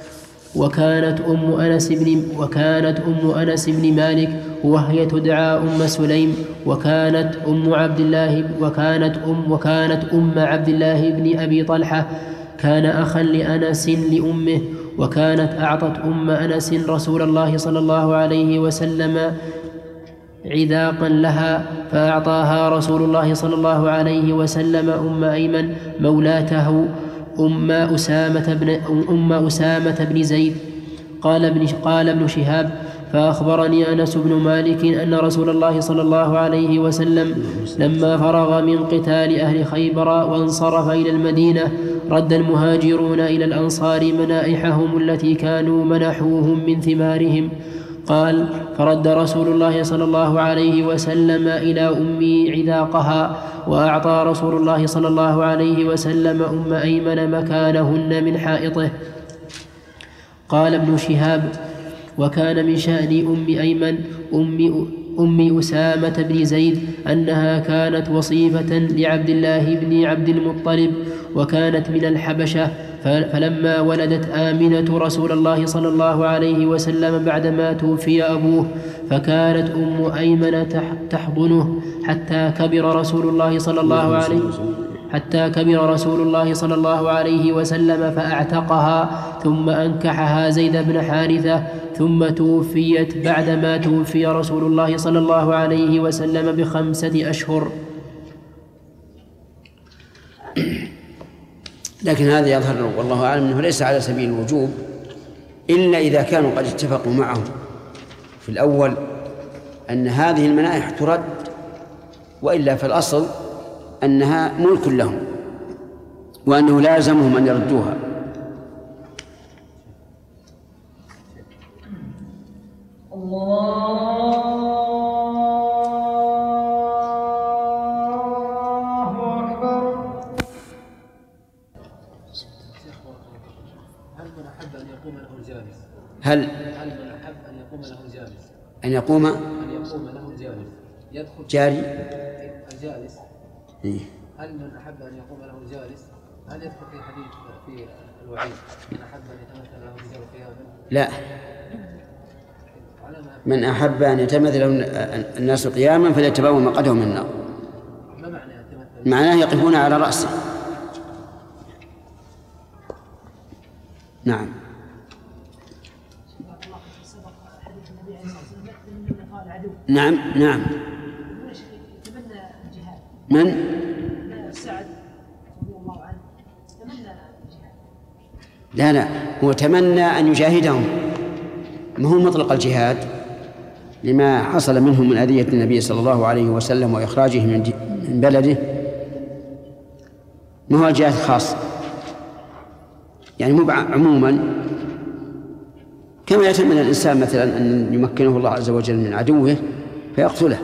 وكانت أم أنس بن وكانت أم أنس بن مالك وهي تدعى أم سليم، وكانت أم عبد الله وكانت أم وكانت أم عبد الله بن أبي طلحة، كان أخا لأنس لأمه، وكانت أعطت أم أنس رسول الله صلى الله عليه وسلم عذاقا لها، فأعطاها رسول الله صلى الله عليه وسلم أم أيمن مولاته أم أسامة بن, أم أسامة بن زيد. قال ابن, قال ابن شهاب: فأخبرني أنس بن مالك أن رسول الله صلى الله عليه وسلم لما فرغ من قتال أهل خيبر وانصرف إلى المدينة رد المهاجرون إلى الأنصار منائحهم التي كانوا منحوهم من ثمارهم. قال: فرد رسول الله صلى الله عليه وسلم إلى أمي عذاقها، وأعطى رسول الله صلى الله عليه وسلم أم أيمن مكانهن من حائطه. قال ابن شهاب: وكان من شأن أم أيمن أم, أم أسامة بن زيد أنها كانت وصيفة لعبد الله بن عبد المطلب، وكانت من الحبشة، فلما ولدت آمنة رسول الله صلى الله عليه وسلم بعدما توفي أبوه، فكانت أم أيمن تحضنه حتى كبر رسول الله صلى الله عليه حتى كبر رسول الله صلى الله عليه وسلم فأعتقها، ثم أنكحها زيد بن حارثة، ثم توفيت بعدما توفي رسول الله صلى الله عليه وسلم بخمسة أشهر. لكن هذا يظهر والله أعلم أنه ليس على سبيل الوجوب إلا إذا كانوا قد اتفقوا معهم في الأول أن هذه المنائح ترد، وإلا في الأصل أنها ملك لهم وأنه لازمهم أن يردوها. هل هل من أحب أن يقوم له جالس أن يقوم أن يقوم له جالس يدخل جاري الجالس إيه؟ هل من أحب أن يقوم له جالس هل يدخل في حديث في الوعيد من أحب أن يتمثل له رجال قياما؟ لا، من أحب أن يتمثل له الناس قياما فليتبوأ مقعده من النار. ما معنى يتمثل؟ معناه يقفون على رأسه. نعم. نعم نعم. من؟ سعد رضي الله عنه تمنى الجهاد. لا لا، هو تمنى أن يجاهدهم، ما هو مطلق الجهاد لما حصل منهم من أذية النبي صلى الله عليه وسلم وإخراجه من بلده، ما هو الجهاد خاص، يعني مو عموما، كما يتمنى الإنسان مثلا أن يمكنه الله عز وجل من عدوه فيقتله.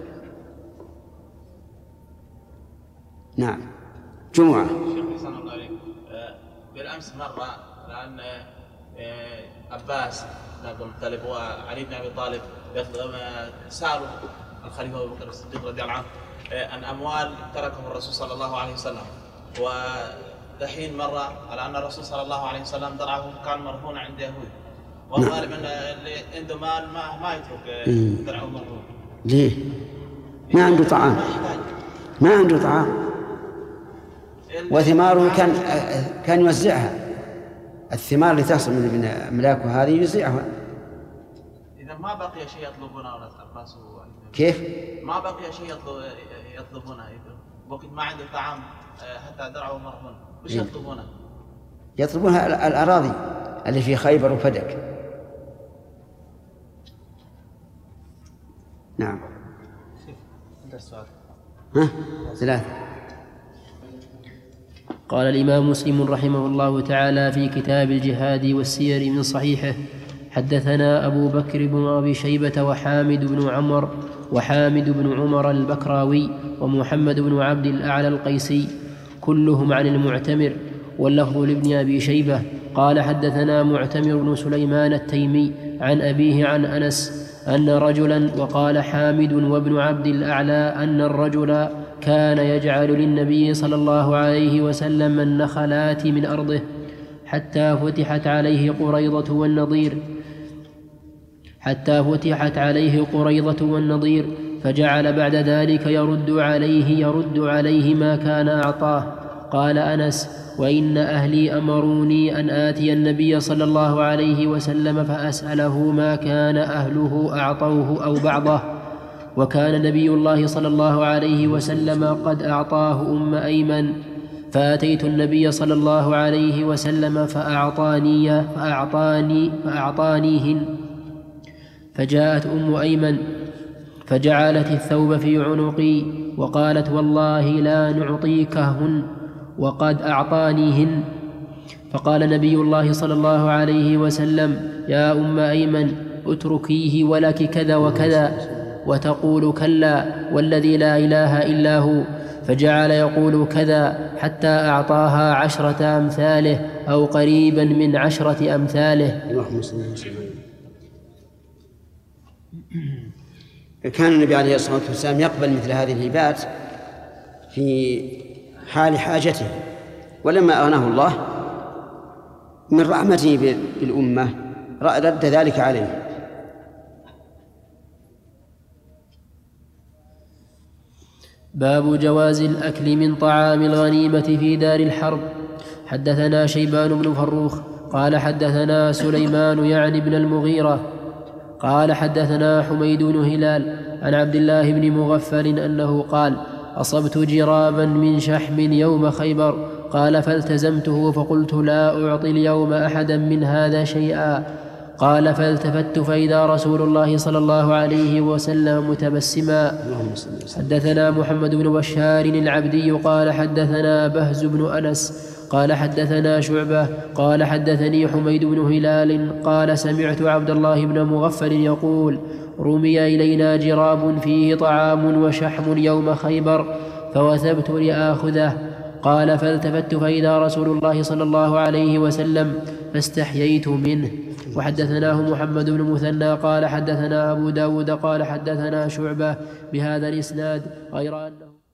نعم. جمعة. شيخ حسن الله عليك، بالأمس مرة لأن عباس بن عبد المطلب وعلي بن أبي طالب سألوا الخليفة أبو بكر الصديق رضي الله عنه عن أموال تركهم الرسول صلى الله عليه وسلم، ودحين مرة على أن الرسول صلى الله عليه وسلم درعه كان مرهون عند يهود، وغالبا اللي عنده مال ما ما يترك درعه مرهون. ليه؟ ما عنده طعام، ما عنده طعام، وثماره كان كان يوزعها، الثمار اللي تحصل من أملاكه هذه يوزعها. إذا ما بقي شيء يطلبونه ولا عباس؟ كيف؟ ما بقي شيء يطلبونه، وقت ما عنده طعام حتى درعه مرهون، وش يطلبونه؟ يطلبونها الأراضي اللي في خيبر وفدك. نعم. ها؟ ثلاثة. قال الإمام مسلم رحمه الله تعالى في كتاب الجهاد والسير من صحيحه: حدثنا أبو بكر بن أبي شيبة وحامد بن عمر وحامد بن عمر البكراوي ومحمد بن عبد الأعلى القيسي كلهم عن المعتمر، واللفظ لابن أبي شيبة قال: حدثنا معتمر بن سليمان التيمي عن أبيه عن أنس أن رجلا، وقال حامد وابن عبد الأعلى أن الرجل كان يجعل للنبي صلى الله عليه وسلم النخلات من أرضه. حتى فتحت عليه قريضة والنضير حتى فتحت عليه قريضة والنضير فجعل بعد ذلك يرد عليه يرد عليه ما كان أعطاه. قال أنس: وإن أهلي أمروني أن آتي النبي صلى الله عليه وسلم فأسأله ما كان أهله أعطوه أو بعضه، وكان نبي الله صلى الله عليه وسلم قد أعطاه أم أيمن، فأتيت النبي صلى الله عليه وسلم فأعطاني فأعطاني فأعطانيهن. فجاءت أم أيمن فجعلت الثوب في عنقي وقالت: والله لا نعطيكهن وقد أعطانيهن. فقال نبي الله صلى الله عليه وسلم: يا أم أيمن، اتركيه ولك كذا وكذا، وتقول: كلا والذي لا إله إلا هو. فجعل يقول كذا حتى أعطاها عشرة أمثاله أو قريبا من عشرة أمثاله. كان النبي عليه الصلاة والسلام يقبل مثل هذه الهبات في حال حاجته، ولما أغناه الله من رحمته بالأمة رد ذلك عليه. باب جواز الأكل من طعام الغنيمة في دار الحرب. حدثنا شيبان بن فروخ قال حدثنا سليمان يعني بن المغيرة قال حدثنا حميد بن هلال عن عبد الله بن مغفل أنه قال: أصبت جرابا من شحم يوم خيبر. قال: فالتزمته فقلت: لا أعطي اليوم أحدا من هذا شيئا. قال: فالتفت فإذا رسول الله صلى الله عليه وسلم متبسما. حدثنا محمد بن بشار العبدي قال حدثنا بهز بن أنس قال حدثنا شعبة قال حدثني حميد بن هلال قال: سمعت عبد الله بن مغفل يقول: رمي إلينا جراب فيه طعام وشحم يوم خيبر فوثبت لآخذه. قال: فالتفت فإذا رسول الله صلى الله عليه وسلم فاستحييت منه. وحدثناه محمد بن مثنى قال حدثنا أبو داود قال حدثنا شعبة بهذا الإسناد غير أنه